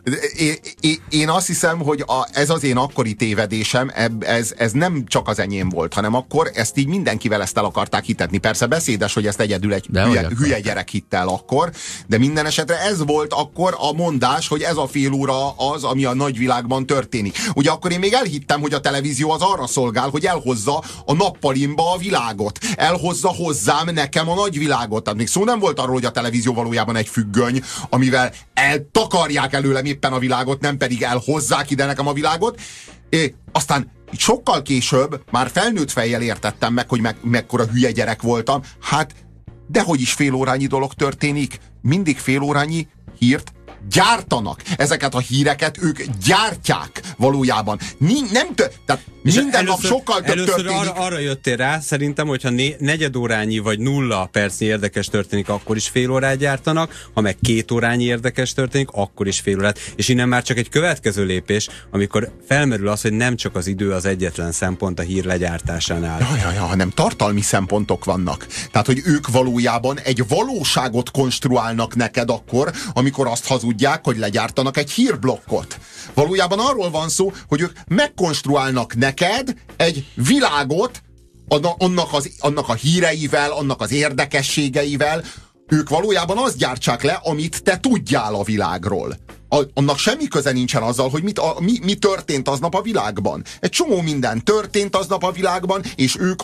Én azt hiszem, hogy ez az én akkori tévedésem, ez nem csak az enyém volt, hanem akkor ezt így mindenkivel ezt el akarták hitetni. Persze beszédes, hogy ezt egyedül egy hülye gyerek hitte el akkor, de minden esetre ez volt akkor a mondás, hogy ez a fél óra az, ami a nagyvilágban történik. Ugye akkor én még elhittem, hogy a televízió az arra szolgál, hogy elhozza a nappalimba a világot. Elhozza hozzám nekem a nagyvilágot. Tehát még szó nem volt arról, hogy a televízió valójában egy függöny, amivel eltakarják előlem éppen a világot, nem pedig elhozzák ide nekem a világot. Aztán sokkal később már felnőtt fejjel értettem meg, hogy mekkora hülye gyerek voltam. Hát, dehogy is félórányi dolog történik. Mindig félórányi hírt gyártanak. Ezeket a híreket ők gyártják valójában. Tehát minden nap sokkal több történik. Arra jöttél rá, szerintem, hogyha negyedórányi vagy 0 percnyi érdekes történik, akkor is fél órát gyártanak, ha meg 2 órányi érdekes történik, akkor is fél órát. És innen már csak egy következő lépés, amikor felmerül az, hogy nem csak az idő az egyetlen szempont a hír legyártásánál. Hanem tartalmi szempontok vannak. Tehát, hogy ők valójában egy valóságot konstruálnak neked akkor, amikor azt hazudják, hogy legyártanak egy hírblokkot. Valójában arról van szó, hogy ők megkonstruálnak neked egy világot annak a híreivel, annak az érdekességeivel. Ők valójában azt gyártsák le, amit te tudjál a világról. Annak semmi köze nincsen azzal, hogy mi történt aznap a világban. Egy csomó minden történt aznap a világban, és ők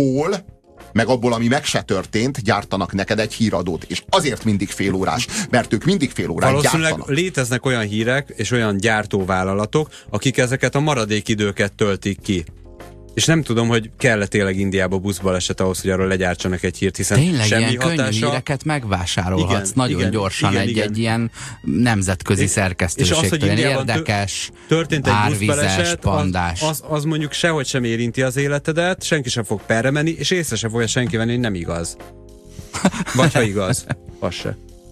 abból, ami meg se történt, gyártanak neked egy híradót. És azért mindig félórás, mert ők mindig fél órát valószínűleg gyártanak. Léteznek olyan hírek és olyan gyártóvállalatok, akik ezeket a maradékidőket töltik ki. És nem tudom, hogy kell-e tényleg Indiába buszbaleset ahhoz, hogy arról legyártsanak egy hírt, hiszen tényleg semmi ilyen hatása. könnyű híreket megvásárolhatsz nagyon gyorsan egy ilyen nemzetközi szerkesztőségtől. Érdekes, történt egy árvizes, pandás. Az mondjuk sehogy sem érinti az életedet, senki sem fog perre menni, és észre sem fogja senki venni, hogy nem igaz. Vagy ha igaz, az se.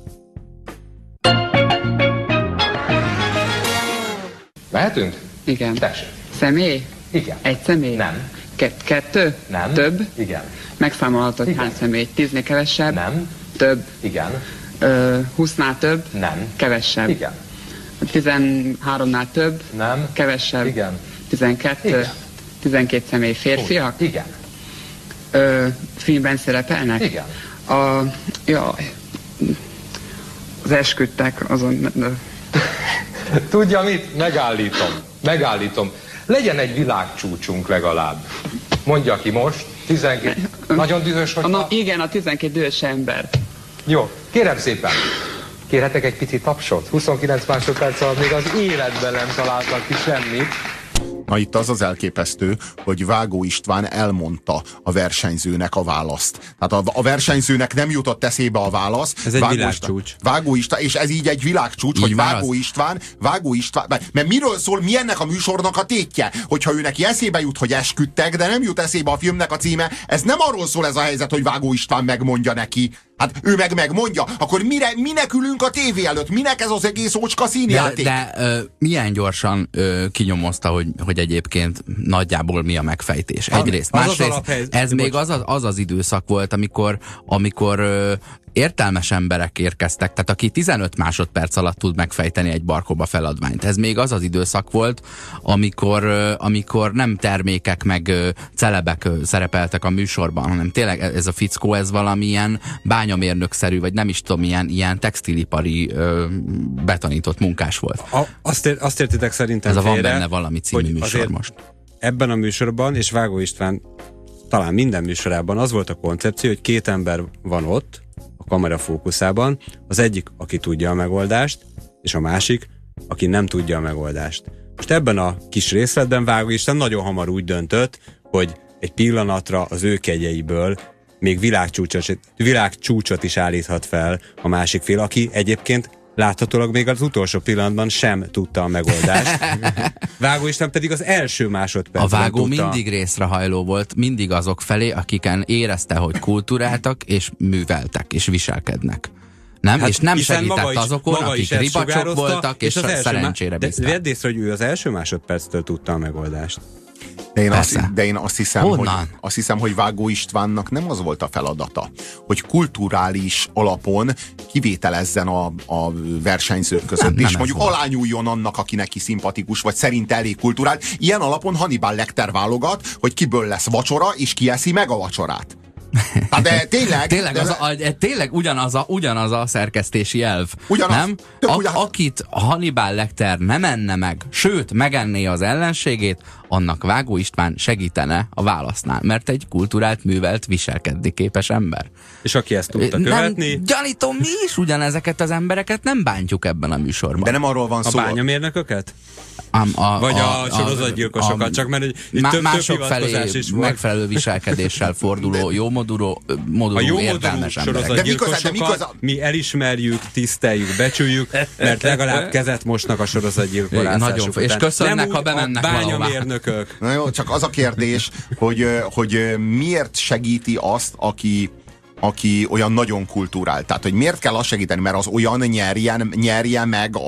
Mehetünk? Igen. Tessék. Személy? Igen. Egy személy? Nem. Kettő? Nem. Több? Igen. Megszámolhatod, hány személy? 10-nél kevesebb? Nem. Több? Igen. 20-nál több? Nem. Kevesebb? Igen. 13-nál több? Nem. Kevesebb? Igen. 12? Igen. 12 személy férfiak? Igen. Filmben szerepelnek? Igen. Az esküdtek azon... Tudja mit? Megállítom. Legyen egy világcsúcsunk legalább. Mondja ki most. 12. Nagyon dühös, hogy... Igen, a 12 dühös ember. Jó, kérem szépen. Kérhetek egy pici tapsot? 29 másodperc alatt még az életben nem találtak ki semmit. Na itt az elképesztő, hogy Vágó István elmondta a versenyzőnek a választ. Tehát a versenyzőnek nem jutott eszébe a válasz. Ez egy világcsúcs. Vágó István, és ez így egy világcsúcs, hogy Vágó István, mert miről szól, mi ennek a műsornak a tétje? Hogyha ő neki eszébe jut, hogy esküdtek, de nem jut eszébe a filmnek a címe, ez nem arról szól ez a helyzet, hogy Vágó István megmondja neki. Hát ő megmondja, akkor minek ülünk a tévé előtt? Minek ez az egész ócska színjáték? De milyen gyorsan kinyomozta, hogy egyébként nagyjából mi a megfejtés. Egyrészt. Másrészt, ez még az időszak volt, amikor értelmes emberek érkeztek, tehát aki 15 másodperc alatt tud megfejteni egy Barkóba feladványt. Ez még az időszak volt, amikor nem termékek meg celebek szerepeltek a műsorban, hanem tényleg ez a fickó, ez valamilyen bányamérnökszerű, vagy nem is tudom, ilyen textilipari betanított munkás volt. Azt értitek szerintem ez a Van félre, benne valami című műsor most. Ebben a műsorban, és Vágó István talán minden műsorában az volt a koncepció, hogy két ember van ott, a kamera fókuszában, az egyik, aki tudja a megoldást, és a másik, aki nem tudja a megoldást. Most ebben a kis részletben Vágó István nagyon hamar úgy döntött, hogy egy pillanatra az ő kegyeiből még világcsúcsot is állíthat fel a másik fél, aki egyébként láthatólag még az utolsó pillanatban sem tudta a megoldást. Vágó István pedig az első másodpercben A Vágó tudta. mindig részrehajló volt, mindig azok felé, akiken érezte, hogy kulturáltak, és műveltek, és viselkednek. Nem? Hát, és nem segített azokon, akik ribacsok voltak, és szerencsére bíztak. De vedd észre, hogy ő az első másodperctől tudta a megoldást. De én azt hiszem, hogy Vágó Istvánnak nem az volt a feladata, hogy kulturális alapon kivételezzen a versenyzők között, és mondjuk alányuljon annak, aki neki szimpatikus, vagy szerint elég kulturált. Ilyen alapon Hannibal Lecter válogat, hogy kiből lesz vacsora, és ki eszi meg a vacsorát. Hát de tényleg ugyanaz a szerkesztési elv. Ugyanaz, nem? Akit Hannibal Lecter nem enne meg, sőt, megenné az ellenségét, annak Vágó István segítene a válasznál, mert egy kulturált, művelt, viselkedni képes ember. És aki ezt tudta követni... Gyanítom, mi is ugyanezeket az embereket nem bántjuk ebben a műsorban. De nem arról van szó... A bányamérnököket? Vagy a sorozatgyilkosokat, csak mert több hivatkozás is volt. Megfelelő viselkedéssel forduló, jómoduló, értelmes emberek. Mi elismerjük, tiszteljük, becsüljük, mert legalább kezet mosnak a sorozatgyilkolászásuk után. És köszönnek, ha bemennek valahová. Na jó, csak az a kérdés, hogy miért segíti azt, aki olyan nagyon kulturált. Tehát, hogy miért kell azt segíteni, mert az olyan nyerje meg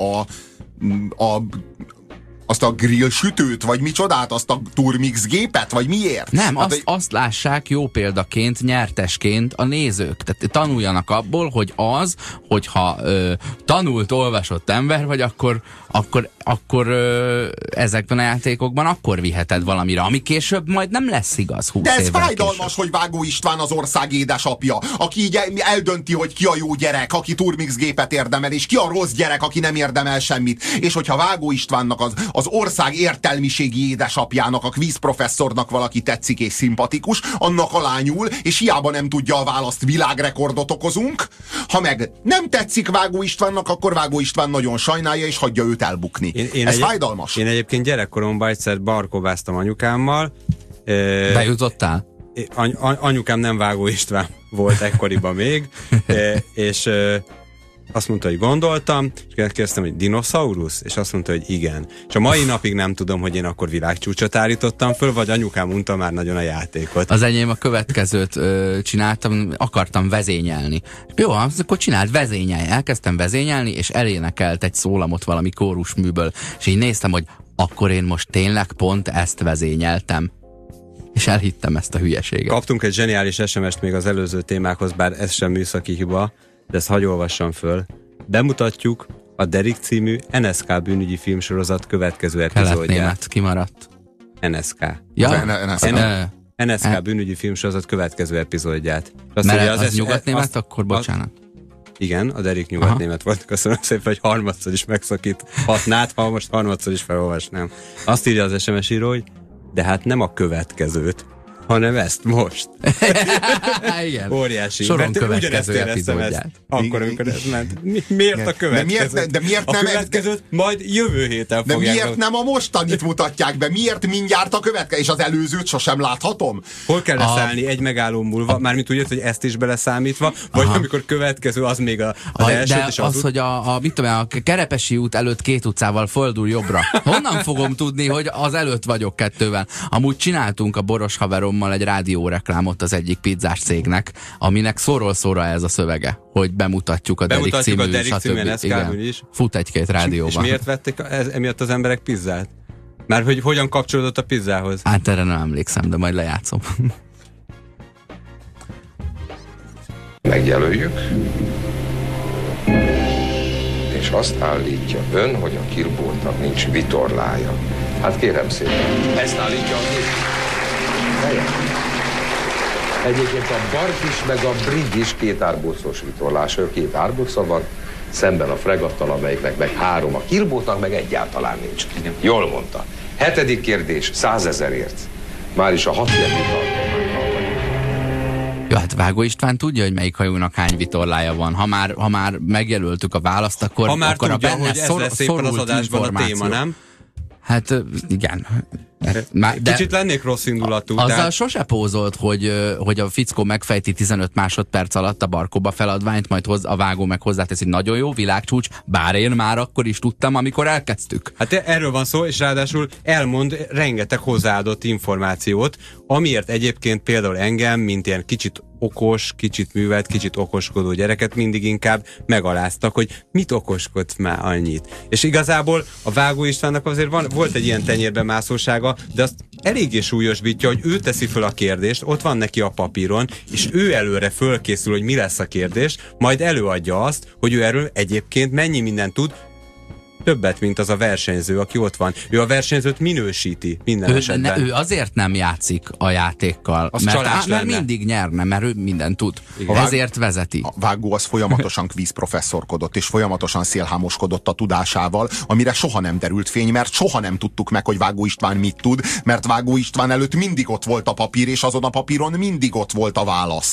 azt a grill sütőt, vagy micsodát, azt a turmix gépet, vagy miért? Nem, azt lássák jó példaként, nyertesként a nézők. Tehát tanuljanak abból, hogyha tanult, olvasott ember vagy, akkor ezekben a játékokban akkor viheted valamire, ami később majd nem lesz igaz 20 De ez évvel fájdalmas, később. hogy Vágó István az ország édesapja, aki így eldönti, hogy ki a jó gyerek, aki turmix gépet érdemel, és ki a rossz gyerek, aki nem érdemel semmit. És hogyha Vágó Istvánnak az ország értelmiségi édesapjának, a kvízprofesszornak valaki tetszik és szimpatikus, annak alányul, és hiába nem tudja a választ, világrekordot okozunk. Ha meg nem tetszik Vágó Istvánnak, akkor Vágó István nagyon sajnálja, és hagyja őt elbukni. Ez fájdalmas. Én egyébként gyerekkoromban egyszer barkováztam anyukámmal. Bejutottál? Anyukám nem Vágó István volt ekkoriban még, és azt mondta, hogy gondoltam, és kérdeztem, hogy dinoszaurusz? És azt mondta, hogy igen. És a mai napig nem tudom, hogy én akkor világcsúcsot állítottam föl, vagy anyukám unta már nagyon a játékot. Az enyém a következőt csináltam, akartam vezényelni. Jó, akkor csináld, vezényelj. Elkezdtem vezényelni, és elénekelt egy szólamot valami kórusműből. És így néztem, hogy akkor én most tényleg pont ezt vezényeltem. És elhittem ezt a hülyeséget. Kaptunk egy zseniális SMS-t még az előző témákhoz, bár ez sem műszaki hiba, de ezt hagy olvassam föl. Bemutatjuk a Derrick című NSK bűnügyi filmsorozat következő epizódját. Kelet-német kimaradt. NSK. Ja, NSK bűnügyi filmsorozat következő epizódját. Mert az nyugatnémet, akkor bocsánat. Igen, a Derrick nyugatnémet volt. Köszönöm szépen, hogy harmadszor is megszakíthatnád, ha most harmadszor is felolvasnám. Azt írja az SMS író, hogy de hát nem a következőt, hanem ezt most. Igen. Óriási. Soron Mert ugyanezt következő éreztem ezt. epizódját. Akkor, amikor ez ment. Miért a következő? De miért a nem? következőt majd jövő héten De fogják. miért nem a mostanit mutatják be? Miért mindjárt a következő? És az előzőt sosem láthatom? Hol kell leszállni egy megálló múlva? Mármint úgy, hogy ezt is beleszámítva, vagy amikor következő, az még az első. De és az, hogy mit tudom, a Kerepesi út előtt 2 utcával fordul jobbra. Honnan fogom tudni, hogy az előtt vagyok 2-vel? Amúgy csináltunk a Boros haverommal egy rádióreklámot az egyik pizzás cégnek, aminek szóról szóra ez a szövege, hogy bemutatjuk a Derrick című, stb. Is. Fut 1-2 rádióban. És miért vették emiatt az emberek pizzát? Már hogy hogyan kapcsolódott a pizzához? Hát erre nem emlékszem, de majd lejátszom. Megjelöljük, és azt állítja ön, hogy a Kilbótnak nincs vitorlája. Hát kérem szépen, ezt állítja a gép. Egyébként a Bark is, meg a Bridge is 2 árbócos vitorlás, 2 árbóca van, szemben a fregattal, amelyiknek meg 3, a Kilbótnak meg egyáltalán nincs. Jól mondta. 7. kérdés, 100 000-ért. Már is a 6 ilyen Jó, hát Vágó István tudja, hogy melyik hajónak hány vitorlája van. Ha már megjelöltük a választ, akkor, ha már akkor tudja, a benne hogy ez lesz éppen az adásban a téma, nem? Hát igen. Kicsit lennék rossz indulatú. Azzal tehát... sose pózolt, hogy a fickó megfejti 15 másodperc alatt a Barkóba feladványt, majd a Vágó meg hozzáteszi, nagyon jó, világcsúcs, bár én már akkor is tudtam, amikor elkezdtük. Hát erről van szó, és ráadásul elmond rengeteg hozzáadott információt, amiért egyébként például engem, mint ilyen kicsit okos, kicsit művelt, kicsit okoskodó gyereket mindig inkább megaláztak, hogy mit okoskodsz már annyit. És igazából a Vágó Istvánnak azért volt egy ilyen tenyérbe mászósága, de azt eléggé súlyosbítja, hogy ő teszi föl a kérdést, ott van neki a papíron, és ő előre fölkészül, hogy mi lesz a kérdés, majd előadja azt, hogy ő erről egyébként mennyi mindent tud, többet, mint az a versenyző, aki ott van. Ő a versenyzőt minősíti minden esetben. Ő azért nem játszik a játékkal, mert mindig nyerne, mert ő mindent tud. Ezért vezeti. A Vágó az folyamatosan kvízprofesszorkodott, és folyamatosan szélhámoskodott a tudásával, amire soha nem derült fény, mert soha nem tudtuk meg, hogy Vágó István mit tud, mert Vágó István előtt mindig ott volt a papír, és azon a papíron mindig ott volt a válasz.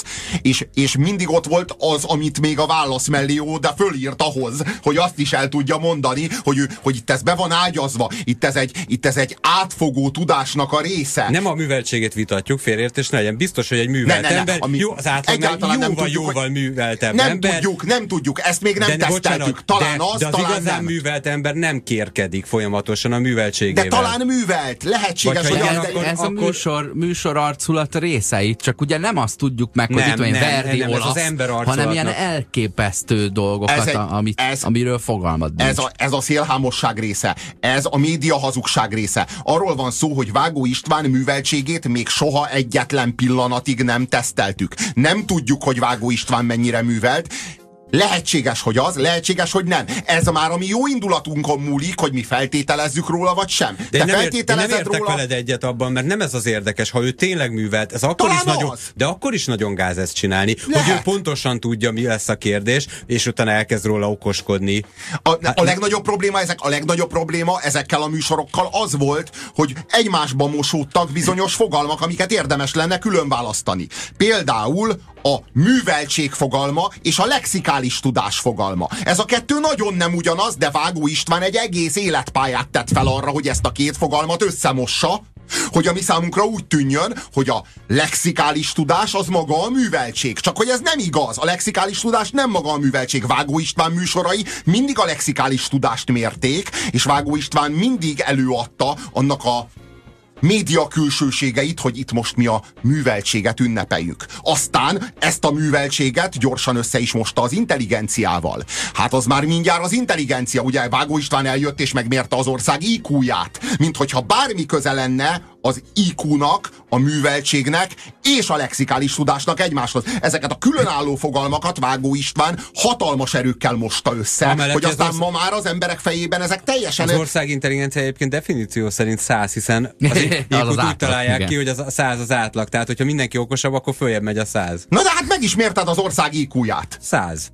És mindig ott volt az, amit még a válasz mellé de fölírt ahhoz, hogy azt is el tudja mondani, hogy itt ez be van ágyazva, itt ez egy átfogó tudásnak a része. Nem a műveltségét vitatjuk, félreértés ne legyen. Biztos, hogy egy művelt ember, jó, az átlagnál jóval műveltebb ember. Nem tudjuk, ezt még nem teszteltük. Talán de az igazán művelt ember nem kérkedik folyamatosan a műveltségével. De talán művelt, lehetséges, hogy ez a műsor arculat részeit, csak ugye nem azt tudjuk meg, hogy itt olyan Verdi olasz, hanem ilyen elképesztő dolgokat, amiről fogalmad nincs. Ez a szélhámosság része, ez a média hazugság része. Arról van szó, hogy Vágó István műveltségét még soha egyetlen pillanatig nem teszteltük. Nem tudjuk, hogy Vágó István mennyire művelt. Lehetséges, hogy az, lehetséges, hogy nem. Ez már a mi jó indulatunkon múlik, hogy mi feltételezzük róla, vagy sem. De én nem értek veled egyet abban, mert nem ez az érdekes, ha ő tényleg művelt, ez akkor is nagyon, de akkor is nagyon gáz ezt csinálni, hogy ő pontosan tudja, mi lesz a kérdés, és utána elkezd róla okoskodni. A legnagyobb probléma ezekkel a műsorokkal az volt, hogy egymásba mosódtak bizonyos fogalmak, amiket érdemes lenne külön választani. Például a műveltség fogalma és a lexikális tudás fogalma. Ez a kettő nagyon nem ugyanaz, de Vágó István egy egész életpályát tett fel arra, hogy ezt a két fogalmat összemossa, hogy a mi számunkra úgy tűnjön, hogy a lexikális tudás az maga a műveltség. Csak hogy ez nem igaz. A lexikális tudás nem maga a műveltség. Vágó István műsorai mindig a lexikális tudást mérték, és Vágó István mindig előadta annak a média külsőségeit, hogy itt most mi a műveltséget ünnepeljük. Aztán ezt a műveltséget gyorsan össze is mosta az intelligenciával. Hát az már mindjárt az intelligencia. Ugye Vágó István eljött és megmérte az ország IQ-ját. Mint hogyha bármi köze lenne az IQ-nak, a műveltségnek és a lexikális tudásnak egymáshoz. Ezeket a különálló fogalmakat Vágó István hatalmas erőkkel mosta össze, hogy aztán ma már az emberek fejében ezek teljesen... Az ország intelligencia egyébként definíció szerint 100, hiszen az IQ-t úgy találják ki, hogy az 100 az átlag. Tehát, hogyha mindenki okosabb, akkor följebb megy a 100. Na de hát megismerted az ország IQ-ját. 100.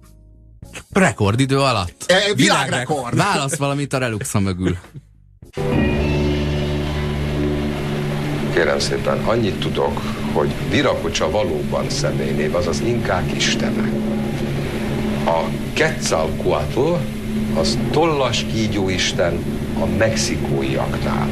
Rekordidő alatt. Világrekord. Válasz valamit a Reluxa mögül. Kérem szépen, annyit tudok, hogy Viracocsa valóban személynév, azaz inkák istene. A Quetzalcoatl, az tollas kígyóisten a mexikóiaknál.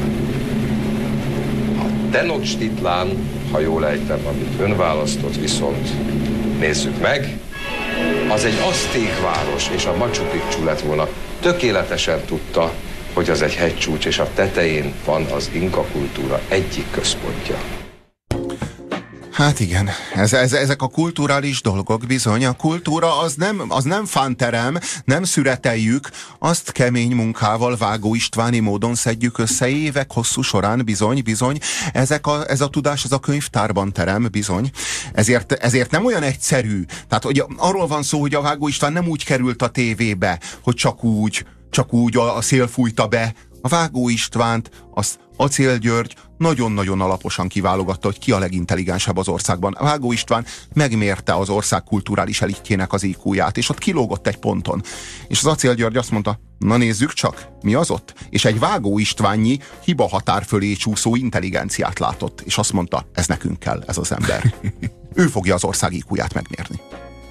A Tenochtitlán, ha jól ejtem, amit ön választott, viszont nézzük meg, az egy azték város, és a Machu Picchu lett volna. Tökéletesen tudta, hogy az egy hegycsúcs, és a tetején van az inka kultúra egyik központja. Hát igen, ezek a kulturális dolgok bizony. A kultúra az nem fánterem, nem szüreteljük, azt kemény munkával, Vágó Istváni módon szedjük össze évek hosszú során, bizony. Ez a tudás, ez a könyvtárban terem, bizony. Ezért nem olyan egyszerű. Tehát ugye, arról van szó, hogy a Vágó István nem úgy került a tévébe, hogy csak úgy a szél fújta be. A Vágó Istvánt, az Acél György nagyon-nagyon alaposan kiválogatta, hogy ki a legintelligensebb az országban. A Vágó István megmérte az ország kulturális elitjének az IQ-ját, és ott kilógott egy ponton. És az Acél György azt mondta, na nézzük csak, mi az ott? És egy Vágó Istvánnyi hiba határ fölé csúszó intelligenciát látott, és azt mondta, ez nekünk kell, ez az ember. Ő fogja az ország IQ-ját megmérni.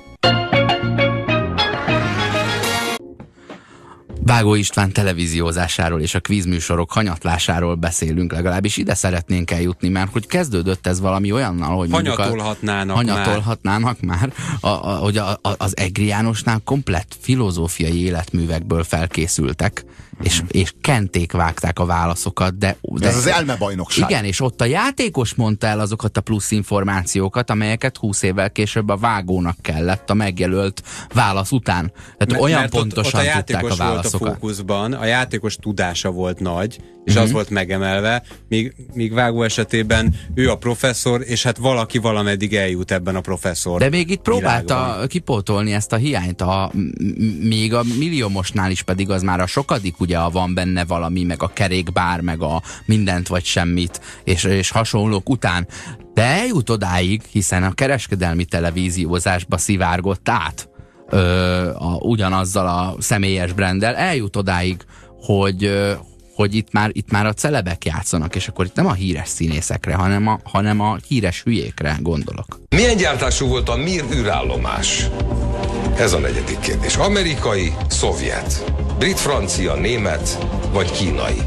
Vágó István televíziózásáról és a kvízműsorok hanyatlásáról beszélünk, legalábbis ide szeretnénk eljutni, mert hogy kezdődött ez valami olyannal, hogy hanyatolhatnának már, hogy az Egri Jánosnál komplett filozófiai életművekből felkészültek, és kenték vágták a válaszokat, de ez az elmebajnokság. Igen, és ott a játékos mondta el azokat a plusz információkat, amelyeket 20 évvel később a vágónak kellett a megjelölt válasz után. Tehát olyan pontosan ott tudták a válaszokat. Volt a fókuszban, a játékos tudása volt nagy, és az volt megemelve, míg Vágó esetében ő a professzor, és hát valaki valameddig eljut ebben a professzor. De még itt próbálta kipótolni ezt a hiányt, még a milliómosnál is pedig az már a sokadik, ugye van benne valami, meg a kerékbár, meg a mindent vagy semmit, és hasonlók után. De eljut odáig, hiszen a kereskedelmi televíziózásba szivárgott át ugyanazzal a személyes branddel, eljut odáig, hogy itt már a celebek játszanak, és akkor itt nem a híres színészekre, hanem a híres hülyékre gondolok. Milyen gyártású volt a Mir űrállomás? Ez a negyedik kérdés. Amerikai, szovjet, brit, francia, német vagy kínai?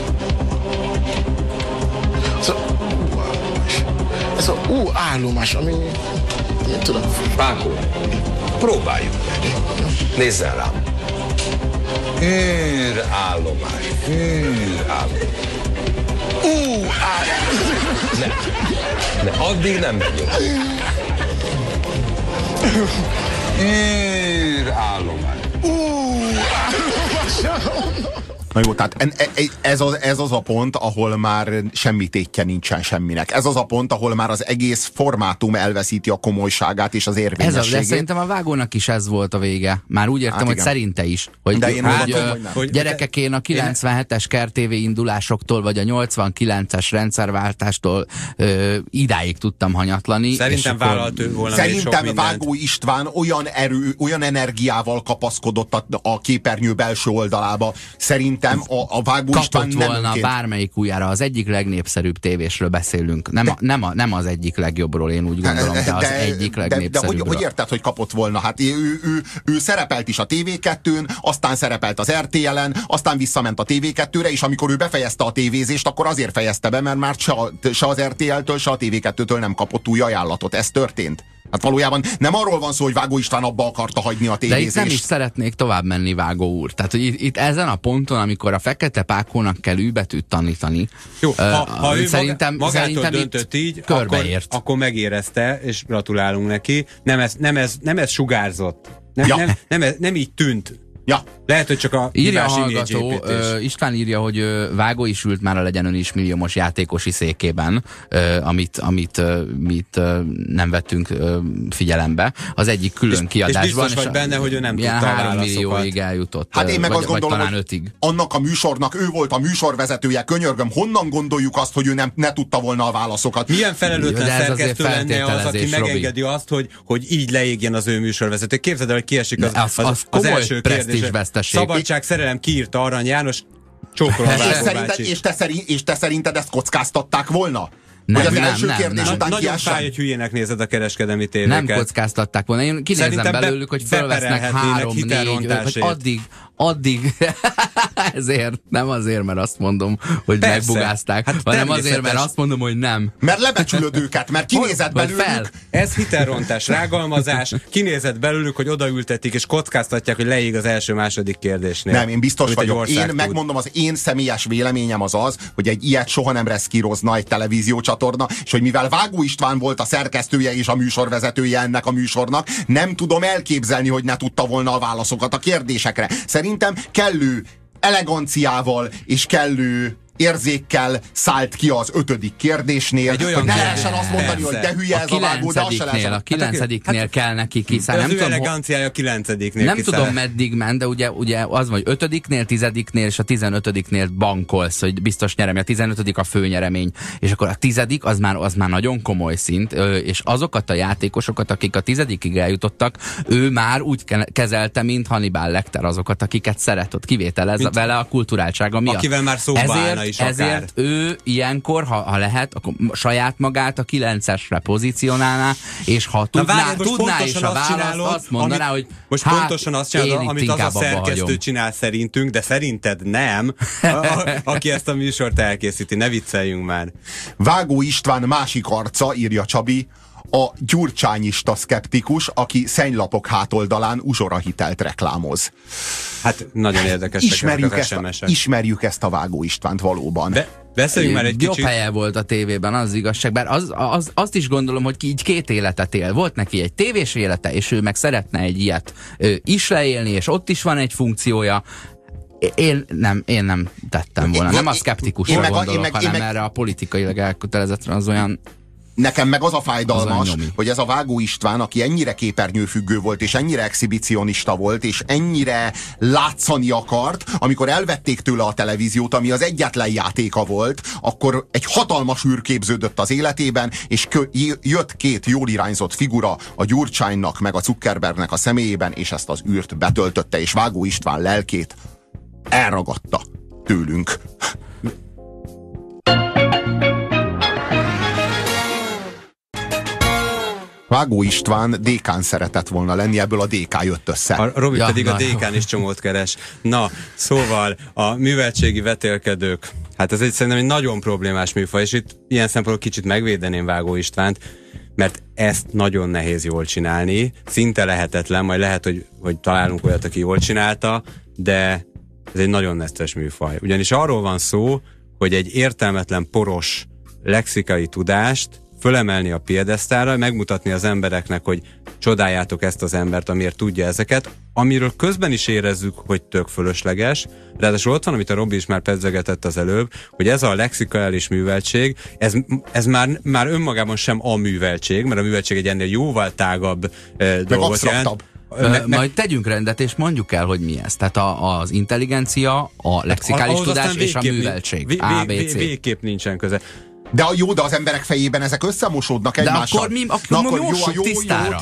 Ez a állomás, ami... Nem tudom. Vágó, próbáljuk meg. Nézzen rám. Űrállomás. Ne, addig nem megyünk. Űrállomás. Na jó, tehát ez az a pont, ahol már semmi tétje nincsen semminek. Ez az a pont, ahol már az egész formátum elveszíti a komolyságát és az érvényességét. De szerintem a Vágónak is ez volt a vége. Már úgy értem, hogy szerinte is. Hogy, de én hogy gyerekek, én a 97-es KER-TV indulásoktól, vagy a 89-es rendszerváltástól idáig tudtam hanyatlani. Szerintem vállalt ő volna. Szerintem Vágó István olyan energiával kapaszkodott a képernyő belső oldalába. Szerintem a Vágó István kapott volna bármelyik ujjára. Az egyik legnépszerűbb tévésről beszélünk. Nem az egyik legjobbról, én úgy gondolom, de az egyik legnépszerűbbről. De hogy érted, hogy kapott volna? Hát ő szerepelt is a TV2-n, aztán szerepelt az RTL-en, aztán visszament a TV2-re, és amikor ő befejezte a tévézést, akkor azért fejezte be, mert már se az RTL-től, se a TV2-től nem kapott új ajánlatot. Ez történt. Hát valójában nem arról van szó, hogy Vágó István abba akarta hagyni a tévézést. De itt nem is szeretnék tovább menni, Vágó úr. Tehát, hogy itt ezen a ponton, amikor a Fekete Pákónak kell űbetűt tanítani, jó, ha ő szerintem döntött így, akkor megérezte, és gratulálunk neki. Nem ez sugárzott. Nem így tűnt. Ja. Lehet, hogy csak a írja a hallgató, István írja, hogy Vágó is ült már a Legyen Ön is milliómos játékosi székében, amit nem vettünk figyelembe. Az egyik külön kiadásban. És biztos vagy benne, hogy ő nem tudta a 3 millióig eljutott. Hát én meg azt gondolom, talán hogy 5-ig. Annak a műsornak ő volt a műsorvezetője, könyörgöm, honnan gondoljuk azt, hogy ő ne tudta volna a válaszokat? Milyen felelőtlen szerkesztő lenne az, aki megengedi azt, hogy így leégjen az ő műsorvezető? Képzeld el, hogy kiesik az első kérdés. Szabadság, szerelem, kiírta Arany János, csókolom Vágó bácsi. És te szerinted ezt kockáztatták volna? Hogy az első kérdés után Nagyon kiessen? fáj, hogy hülyének nézed a kereskedelmi tévéket. Nem kockáztatták volna. Én kinézem Szerintem belőlük, hogy fölvesznek 3-4, vagy addig ezért, nem azért, mert azt mondom, hogy Persze. megbugázták, Hát hanem azért, mert természetes. azt mondom, hogy nem. Mert lebecsülöd őket, mert kinézed Vagy belőlük. fel. Ez hitelrontás, rágalmazás, kinézett belőlük, hogy odaültetik, és kockáztatják, hogy leég az első-második kérdésnél. Nem, én biztos amit egy vagyok. ország Én tud. megmondom, az én személyes véleményem az, hogy egy ilyet soha nem reszkírozna egy televíziócsatorna, és hogy mivel Vágó István volt a szerkesztője és a műsorvezetője ennek a műsornak, nem tudom elképzelni, hogy ne tudta volna a válaszokat a kérdésekre. Szerintem kellő eleganciával és kellő érzékkel szállt ki az 5. kérdésnél, Egy olyan hogy ne kérdés. lehessen azt mondani, Persze. hogy de hülye ez a Vágó, de azt se lehessen. A 9-nél kell neki kiszállni. Az Nem ő tudom, eleganciája a 9-nél nem tudom meddig ment, de ugye az van, hogy 5-nél, 10-nél és a 15-nél bankolsz, hogy biztos nyerem, a 15 a főnyeremény, és akkor a 10 az már nagyon komoly szint, és azokat a játékosokat, akik a 10-ig eljutottak, ő már úgy kezelte, mint Hannibal Lecter azokat, akiket szeretett, kivételez vele a kulturáltsága miatt. Akivel már szóba állna is akár. Ezért ő ilyenkor, ha lehet, akkor saját magát a 9-esre pozícionálná, és ha tudná és a választ azt mondaná, hogy most hát, pontosan azt csinálod, amit az a szerkesztő csinál szerintünk, de szerinted nem, aki ezt a műsort elkészíti. Ne vicceljünk már. Vágó István másik arca, írja Csabi, a gyurcsányista szkeptikus, aki szennylapok hátoldalán uzsorahitelt reklámoz. Hát nagyon érdekes Ismerjük ezt a Vágó Istvánt valóban. Beszéljünk már egy jobb kicsit. helye volt a tévében, az igazság, bár azt is gondolom, hogy így 2 életet él. Volt neki egy tévés élete, és ő meg szeretne egy ilyet is leélni, és ott is van egy funkciója. Én nem tettem volna. Nem a szkeptikusra gondolok, hanem erre a politikailag elkötelezettre, az olyan... Nekem meg az a fájdalmas, hogy ez a Vágó István, aki ennyire képernyőfüggő volt, és ennyire exhibicionista volt, és ennyire látszani akart, amikor elvették tőle a televíziót, ami az egyetlen játéka volt, akkor egy hatalmas űr képződött az életében, és jött 2 jól irányzott figura a Gyurcsánynak, meg a Zuckerbergnek a személyében, és ezt az űrt betöltötte, és Vágó István lelkét elragadta tőlünk. Vágó István dékán szeretett volna lenni, ebből a DK jött össze. A Robi pedig a dékán is csomót keres. Na, szóval a műveltségi vetélkedők, hát ez szerintem egy nagyon problémás műfaj, és itt ilyen szempontból kicsit megvédeném Vágó Istvánt, mert ezt nagyon nehéz jól csinálni, szinte lehetetlen, majd lehet, hogy találunk olyat, aki jól csinálta, de ez egy nagyon netes műfaj. Ugyanis arról van szó, hogy egy értelmetlen, poros lexikai tudást fölemelni a piedesztára, megmutatni az embereknek, hogy csodáljátok ezt az embert, amiért tudja ezeket, amiről közben is érezzük, hogy tök fölösleges. Ráadásul ott van, amit a Robi is már pedzegetett az előbb, hogy ez a lexikailis műveltség, ez már önmagában sem a műveltség, mert a műveltség egy ennél jóval tágabb dolgot jelent. Majd tegyünk rendet, és mondjuk el, hogy mi ez. Tehát az intelligencia, a lexikális tudás és a műveltség. Végképp nincsen köze. De az emberek fejében ezek összemosódnak egymással. De akkor mossuk tisztára.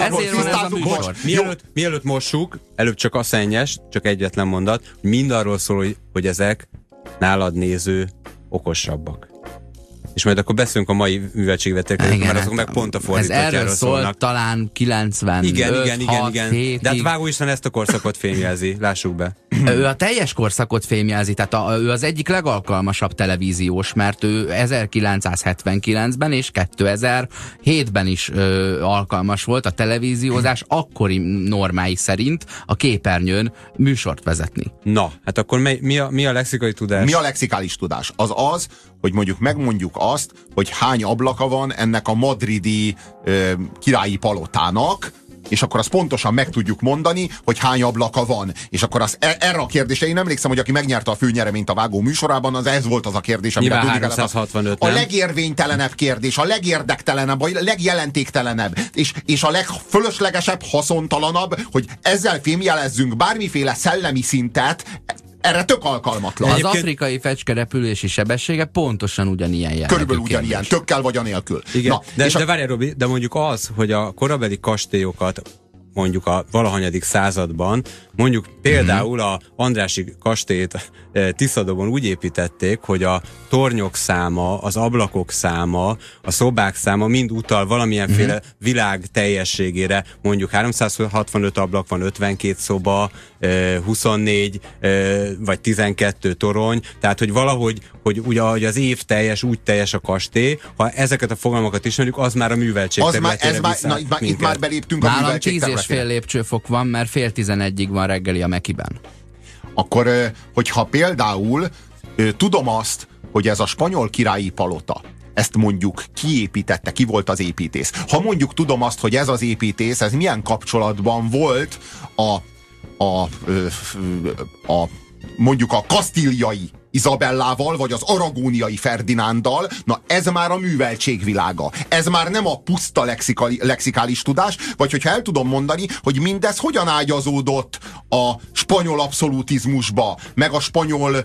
Mielőtt mossuk, előbb csak a szennyes, csak egyetlen mondat, mind arról szól, hogy ezek nálad néző okosabbak. És majd akkor beszélünk a mai műveltségvetélkedőkről, mert azok meg pont a fordítottjáról szólnak. Talán 90. Igen. De hát Vágó István ezt a korszakot fémjelzi, lássuk be. Ő a teljes korszakot fémjelzi, tehát ő az egyik legalkalmasabb televíziós, mert ő 1979-ben és 2007-ben is alkalmas volt a televíziózás akkori normái szerint a képernyőn műsort vezetni. Na, hát akkor mi a lexikai tudás? Mi a lexikális tudás? Az, hogy mondjuk megmondjuk azt, hogy hány ablaka van ennek a madridi királyi palotának, és akkor azt pontosan meg tudjuk mondani, hogy hány ablaka van. És akkor erre a kérdésre, én emlékszem, hogy aki megnyerte a főnyereményt a Vágó műsorában, ez volt az a kérdés, amire nyilván 365, a legérvénytelenebb kérdés, a legérdektelenebb, a legjelentéktelenebb, és a legfölöslegesebb, haszontalanabb, hogy ezzel fémjelezzünk bármiféle szellemi szintet, erre tök alkalmatlan. Az afrikai fecskerepülési sebessége pontosan ugyanilyen jellegű. Körülbelül ugyanilyen, tökkel vagy anélkül. Igen, de várjál, Robi, de mondjuk az, hogy a korabeli kastélyokat mondjuk a valahanyadik században, mondjuk például a Andrássy kastélyt Tiszadobon úgy építették, hogy a tornyok száma, az ablakok száma, a szobák száma mind utal valamilyenféle világ teljességére, mondjuk 365 ablak van, 52 szoba, 24 vagy 12 torony, tehát hogy valahogy, hogy ugye az év teljes, úgy teljes a kastély, ha ezeket a fogalmakat ismerjük, az már a műveltség területére vissza. Itt már beléptünk a műveltség területére. 10,5 lépcsőfok van, mert 10:30-ig van reggeli a Mekiben. Akkor, hogyha például tudom azt, hogy ez a spanyol királyi palota, ezt mondjuk kiépítette, ki volt az építész. Ha mondjuk tudom azt, hogy ez az építész, ez milyen kapcsolatban volt mondjuk a kasztíliai Izabellával, vagy az aragóniai Ferdinánddal, na ez már a műveltség világa. Ez már nem a puszta lexikális tudás, vagy hogyha el tudom mondani, hogy mindez hogyan ágyazódott a spanyol abszolutizmusba, meg a spanyol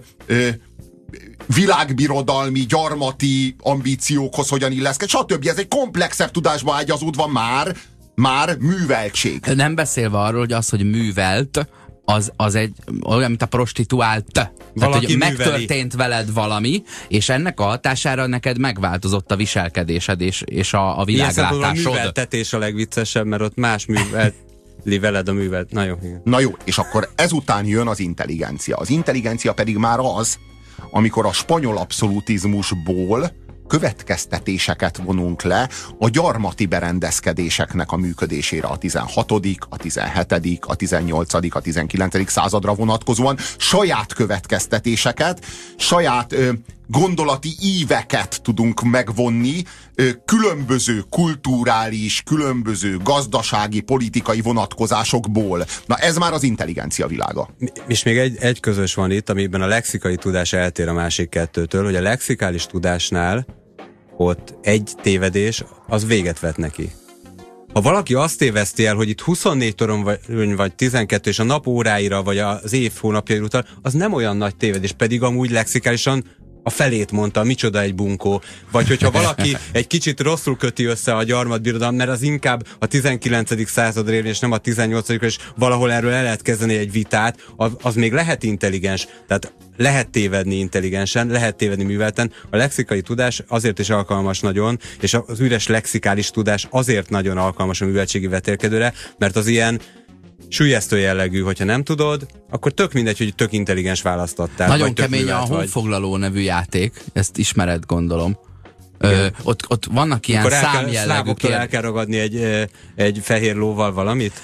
világbirodalmi, gyarmati ambíciókhoz hogyan illeszkedik, stb. Ez egy komplexebb tudásba ágyazódva már műveltség. Nem beszélve arról, hogy az, hogy művelt, az egy olyan, mint a prostituált. Tehát, hogy megtörtént veled valami, és ennek a hatására neked megváltozott a viselkedésed és a világlátásod. A műveltetés a legviccesebb, mert ott más műveli veled a művelt. Na jó, igen. Na jó, és akkor ezután jön az intelligencia. Az intelligencia pedig már az, amikor a spanyol abszolutizmusból következtetéseket vonunk le a gyarmati berendezkedéseknek a működésére a 16., a 17., a 18., a 19. századra vonatkozóan, saját következtetéseket, saját gondolati íveket tudunk megvonni különböző kulturális, különböző gazdasági, politikai vonatkozásokból. Na ez már az intelligencia világa. És még egy közös van itt, amiben a lexikai tudás eltér a másik kettőtől, hogy a lexikális tudásnál ott egy tévedés, az véget vet neki. Ha valaki azt téveszti el, hogy itt 24 torony vagy 12, és a nap óráira, vagy az év hónapjaira utal, az nem olyan nagy tévedés, pedig amúgy lexikálisan a felét mondta, micsoda egy bunkó. Vagy hogyha valaki egy kicsit rosszul köti össze a gyarmatbirodalmat, mert az inkább a 19. századra ér, és nem a 18. és valahol erről el lehet kezdeni egy vitát, az még lehet intelligens. Tehát lehet tévedni intelligensen, lehet tévedni művelten. A lexikai tudás azért is alkalmas nagyon, és az üres lexikális tudás azért nagyon alkalmas a műveltségi vetélkedőre, mert az ilyen súlyesztő jellegű, hogyha nem tudod, akkor tök mindegy, hogy tök intelligens választottál. Nagyon kemény a honfoglaló nevű játék, ezt ismered, gondolom. Ott vannak ilyen számjellegű el kell ragadni egy fehér lóval valamit?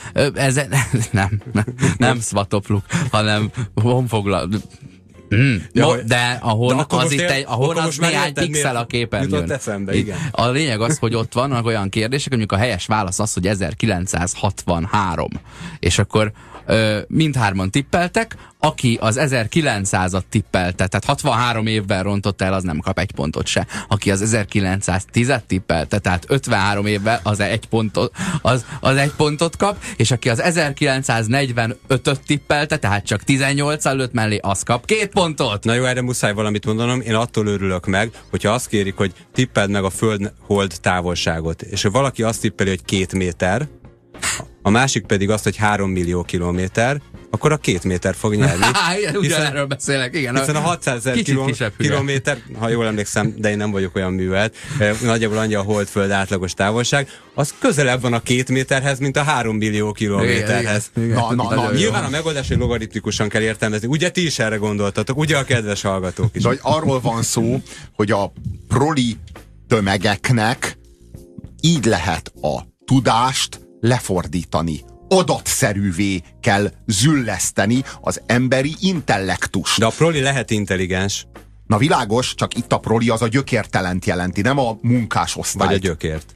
Nem szvatopluk, hanem honfoglaló. De ahol az néhány pixel a képernyőn. Eszembe, igen. A lényeg az, hogy ott vannak olyan kérdések, mondjuk a helyes válasz az, hogy 1963. És akkor mindhárman tippeltek, aki az 1900-at tippelte, tehát 63 évvel rontotta el, az nem kap egy pontot se. Aki az 1910-et tippelte, tehát 53 évvel az egy pontot kap, és aki az 1945-öt tippelte, tehát csak 18 előtt mellé, az kap 2 pontot. Na jó, erre muszáj valamit mondanom, én attól örülök meg, hogyha azt kérik, hogy tippeld meg a Föld-hold távolságot, és ha valaki azt tippeli, hogy 2 méter, a másik pedig azt, hogy 3 millió kilométer, akkor a 2 méter fog nyerni. Ugyanerről beszélek, igen. Hiszen a 600 000 kilométer, ha jól emlékszem, de én nem vagyok olyan művelt, nagyjából annyi a Hold-Föld átlagos távolság, az közelebb van a 2 méterhez, mint a 3 millió kilométerhez. Nyilván a megoldás, hogy logaritmikusan kell értelmezni. Ugye ti is erre gondoltatok, ugye a kedves hallgatók is. De arról van szó, hogy a proli tömegeknek így lehet a tudást lefordítani. Adatszerűvé kell zülleszteni az emberi intellektus. De a proli lehet intelligens. Na világos, csak itt a proli az a gyökértelent jelenti, nem a munkásosztályt. Vagy a gyökért.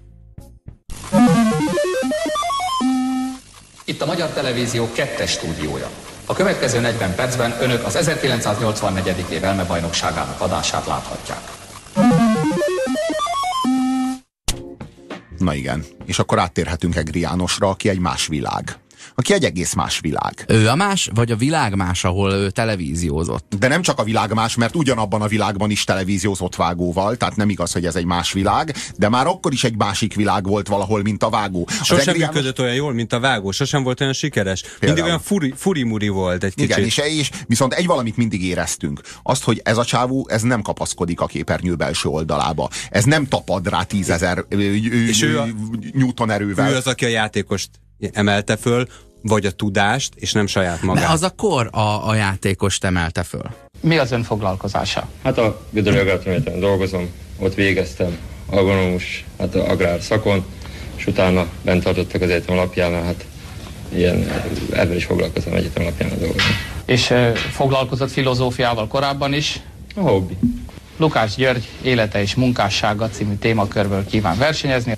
Itt a Magyar Televízió 2. stúdiója. A következő 40 percben önök az 1984. év elmebajnokságának adását láthatják. Na igen, és akkor áttérhetünk Egri Jánosra, aki egy más világ. aki egy egész más világ. Ő a más, vagy a világ más, ahol ő televíziózott? De nem csak a világ más, mert ugyanabban a világban is televíziózott Vágóval, tehát nem igaz, hogy ez egy más világ, de már akkor is egy másik világ volt valahol, mint a Vágó. Sosem működött olyan jól, mint a Vágó, sosem volt olyan sikeres. Mindig olyan furimuri volt egy kicsit. Igen, és viszont egy valamit mindig éreztünk. Azt, hogy ez a csávó, ez nem kapaszkodik a képernyő belső oldalába. Ez nem tapad rá 10 000 Newton erővel. Ő az, aki a játékost emelte föl, vagy a tudást, és nem saját magát. De az akkor a játékost emelte föl. Mi az ön foglalkozása? Hát a Gödöllői Agráriumegyetemen dolgozom, ott végeztem agronómus, hát a agrár szakon, és utána bent tartottak az egyetem alapjánál, hát ilyen, ebben is foglalkozom, egyetem alapjánál dolgozom. És foglalkozott filozófiával korábban is? A hobbi. Lukács György élete és munkássága című témakörből kíván versenyezni.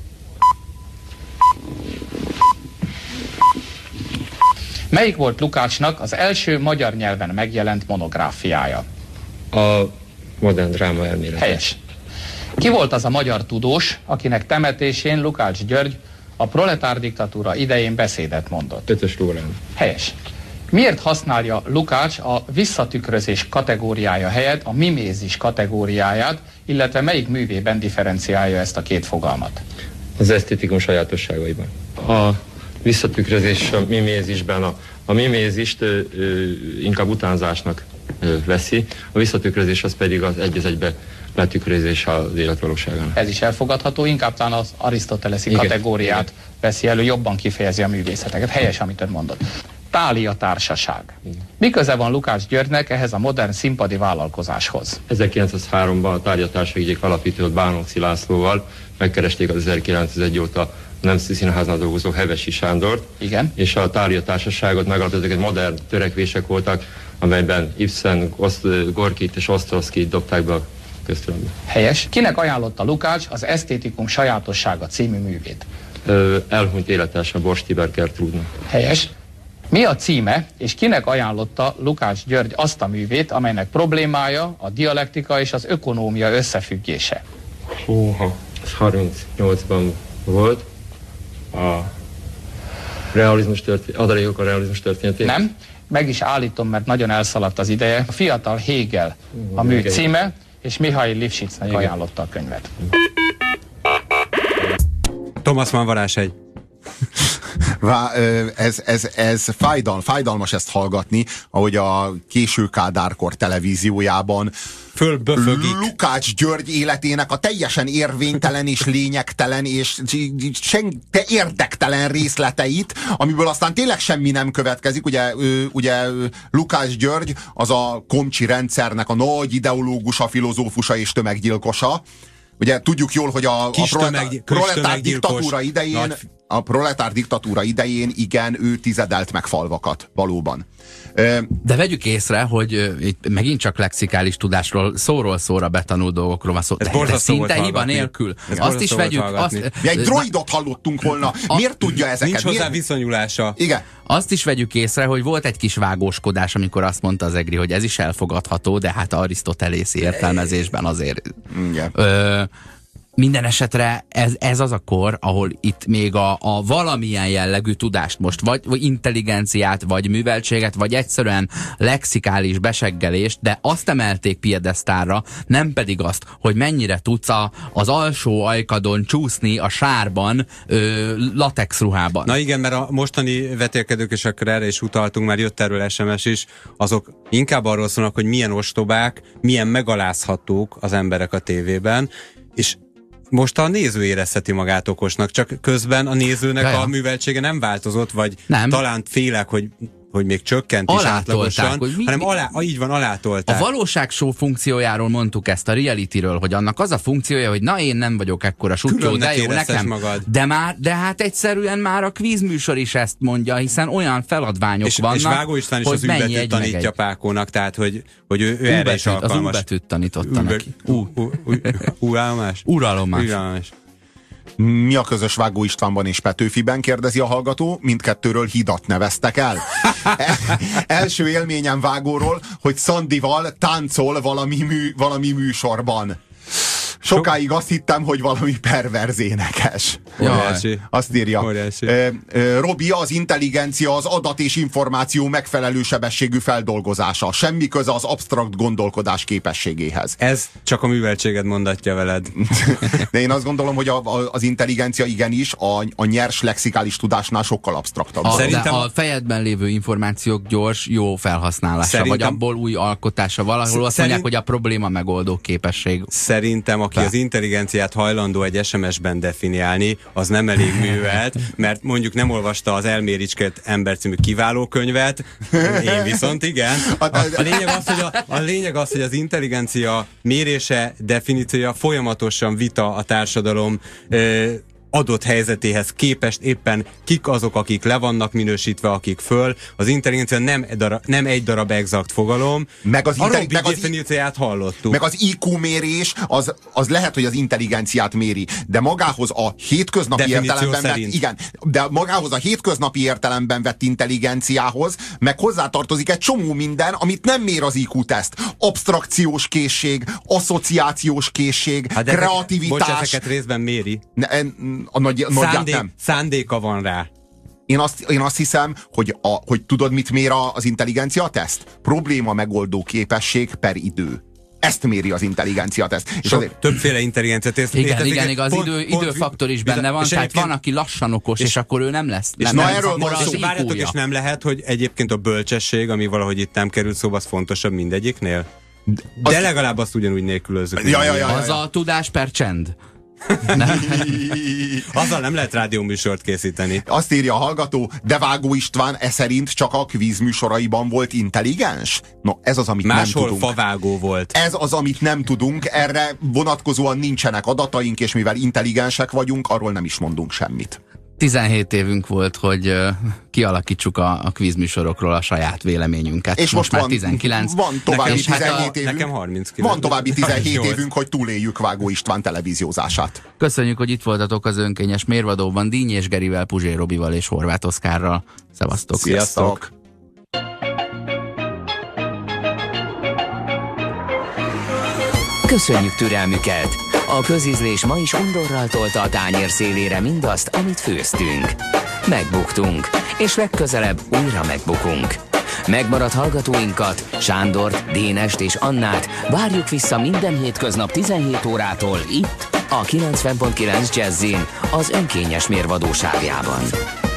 Melyik volt Lukácsnak az első magyar nyelven megjelent monográfiája? A modern dráma elmélet. Helyes. Ki volt az a magyar tudós, akinek temetésén Lukács György a proletár diktatúra idején beszédet mondott? Ötös Lórán. Helyes. Miért használja Lukács a visszatükrözés kategóriája helyett a mimézis kategóriáját, illetve melyik művében differenciálja ezt a két fogalmat? Az esztétikum sajátosságaiban. A visszatükrözés a mimézisben a mimézist inkább utánzásnak veszi, a visszatükrözés az pedig az egy az egybe letükrözés az életvalóságának. Ez is elfogadható, inkább talán az arisztoteleszi kategóriát veszi elő, jobban kifejezi a művészeteket. Helyes, amit ön mondott. Thália Társaság. Mi köze van Lukács Györgynek ehhez a modern színpadi vállalkozáshoz? 1903-ban a Thália Társaság egyik alapítót Bánóci Lászlóval megkeresték az 1901 óta Nemzeti Színháznál dolgozó Hevesi Sándort. Igen. És a Thália Társaságot megalapítottak, egy modern törekvések voltak, amelyben Ibsen, Gorkit és Osztrowskit dobták be a köztudatba. Helyes. Kinek ajánlotta Lukács az Esztétikum sajátossága című művét? Elhunyt élettársa Bors Tiber Gertrúdnak. Helyes. Mi a címe, és kinek ajánlotta Lukács György azt a művét, amelynek problémája a dialektika és az ökonómia összefüggése? Húha, ez 38-ban volt. A realizmus adalékok a realizmus történetét. Nem, meg is állítom, mert nagyon elszaladt az ideje. A Fiatal Hegel a mű címe, és Mihail Lifshicnek ajánlotta a könyvet. Thomas Mann Varázsegy. Ez fájdalmas ezt hallgatni, ahogy a késő Kádárkor televíziójában fölböfögik Lukács György életének a teljesen érvénytelen és lényegtelen és érdektelen részleteit, amiből aztán tényleg semmi nem következik. Ugye Lukács György az a Komcsi rendszernek a nagy ideológusa, filozófusa és tömeggyilkosa. Ugye tudjuk jól, hogy a proletár diktatúra idején a proletár diktatúra idején igen, ő tizedelt meg falvakat, valóban. De vegyük észre, hogy itt megint csak lexikális tudásról, szóról szóra betanult dolgokról van szó. De szinte hiba nélkül. Azt is vegyük. Egy droidot hallottunk volna. Miért tudja ezeket? Nincs hozzá viszonyulása. Igen. Azt is vegyük észre, hogy volt egy kis vágóskodás, amikor azt mondta az Egri, hogy ez is elfogadható, de hát arisztotelészi értelmezésben azért. Igen. Minden esetre ez az a kor, ahol itt még a valamilyen jellegű tudást most, vagy intelligenciát, vagy műveltséget, vagy egyszerűen lexikális beseggelést, de azt emelték piedesztálra, nem pedig azt, hogy mennyire tudsz az alsó ajkadon csúszni a sárban, latex ruhában. Na igen, mert a mostani vetélkedők, és akkor erre is utaltunk, már jött erről SMS is, azok inkább arról szólnak, hogy milyen ostobák, milyen megalázhatók az emberek a tévében, és most a néző érezheti magát okosnak, csak közben a nézőnek a műveltsége nem változott, vagy nem. Talán félek, hogy még csökkent is átlagosan, hanem így van, alátolták. A valóságshow funkciójáról mondtuk ezt, a realityről, hogy annak az a funkciója, hogy na én nem vagyok ekkora sutyó, de jó nekem. Magad. De hát egyszerűen már a kvízműsor is ezt mondja, hiszen olyan felállványok vannak, és Vágó István is az ű-betűt tanítja Pákónak, tehát hogy ő erre is alkalmas. Az ú-betűt tanította neki. Uralomás? Uralomás. Mi a közös Vágó Istvánban és Petőfiben, kérdezi a hallgató, mindkettőről hidat neveztek el. Első élményem Vágóról, hogy Szandival táncol valami műsorban. Sokáig azt hittem, hogy valami perverz énekes. Óriási. Azt írja. Óriási. Robi, az intelligencia az adat és információ megfelelő sebességű feldolgozása. Semmi köze az absztrakt gondolkodás képességéhez. Ez csak a műveltséged mondatja veled. De én azt gondolom, hogy az intelligencia igenis a nyers lexikális tudásnál sokkal absztraktabb. De a fejedben lévő információk gyors, jó felhasználása, vagy abból új alkotása. Valahol azt mondják, hogy a probléma megoldó képesség. Szerintem, aki az intelligenciát hajlandó egy SMS-ben definiálni, az nem elég művelt, mert mondjuk nem olvasta az Elméricsket ember című kiváló könyvet, én viszont igen. A lényeg az, hogy az intelligencia mérése, definíciója folyamatosan vita a társadalom adott helyzetéhez képest, éppen kik azok, akik le vannak minősítve, akik föl. Az intelligencia nem egy darab exakt fogalom. Meg az definícióját hallottuk. Meg az IQ mérés, az lehet, hogy az intelligenciát méri, de magához a hétköznapi értelemben vett, igen, de magához a hétköznapi értelemben vett intelligenciához meg hozzátartozik egy csomó minden, amit nem mér az IQ-teszt. Absztrakciós készség, asszociációs készség, kreativitás. Ezeket részben méri. Szándéka van rá. Én azt hiszem, hogy tudod, mit mér az intelligencia teszt? Probléma megoldó képesség per idő. Ezt méri az intelligencia teszt. És többféle intelligencia teszt. Igen, az időfaktor is benne van, tehát van, aki lassan okos, és akkor ő nem lesz. És erről van szó. Várjátok, és nem lehet, hogy egyébként a bölcsesség, ami valahogy itt nem került szóba, az fontosabb mindegyiknél? De legalább azt ugyanúgy nélkülözzük. Az a tudás per csend. Azzal nem lehet rádióműsort készíteni. Azt írja a hallgató, de Vágó István szerint csak a kvíz műsoraiban volt intelligens? No, ez az, amit máshol nem tudunk. favágó volt. Ez az, amit nem tudunk, erre vonatkozóan nincsenek adataink, és mivel intelligensek vagyunk, arról nem is mondunk semmit. 17 évünk volt, hogy kialakítsuk a kvízműsorokról a saját véleményünket. És most már van 19. Van további 17 évünk. Nekem 39. Van további 17 évünk, hogy túléljük Vágó István televíziózását. Köszönjük, hogy itt voltatok az önkényes mérvadóban Díny és Gerivel, Puzsér Robival és Horváth Oszkárral. Szevasztok! Sziasztok! Köszönjük türelmüket! A közízlés ma is undorral tolta a tányér szélére mindazt, amit főztünk. Megbuktunk, és legközelebb újra megbukunk. Megmaradt hallgatóinkat, Sándort, Dénest és Annát várjuk vissza minden hétköznap 17 órától itt, a 90.9 Jazzin, az önkényes mérvadóságjában.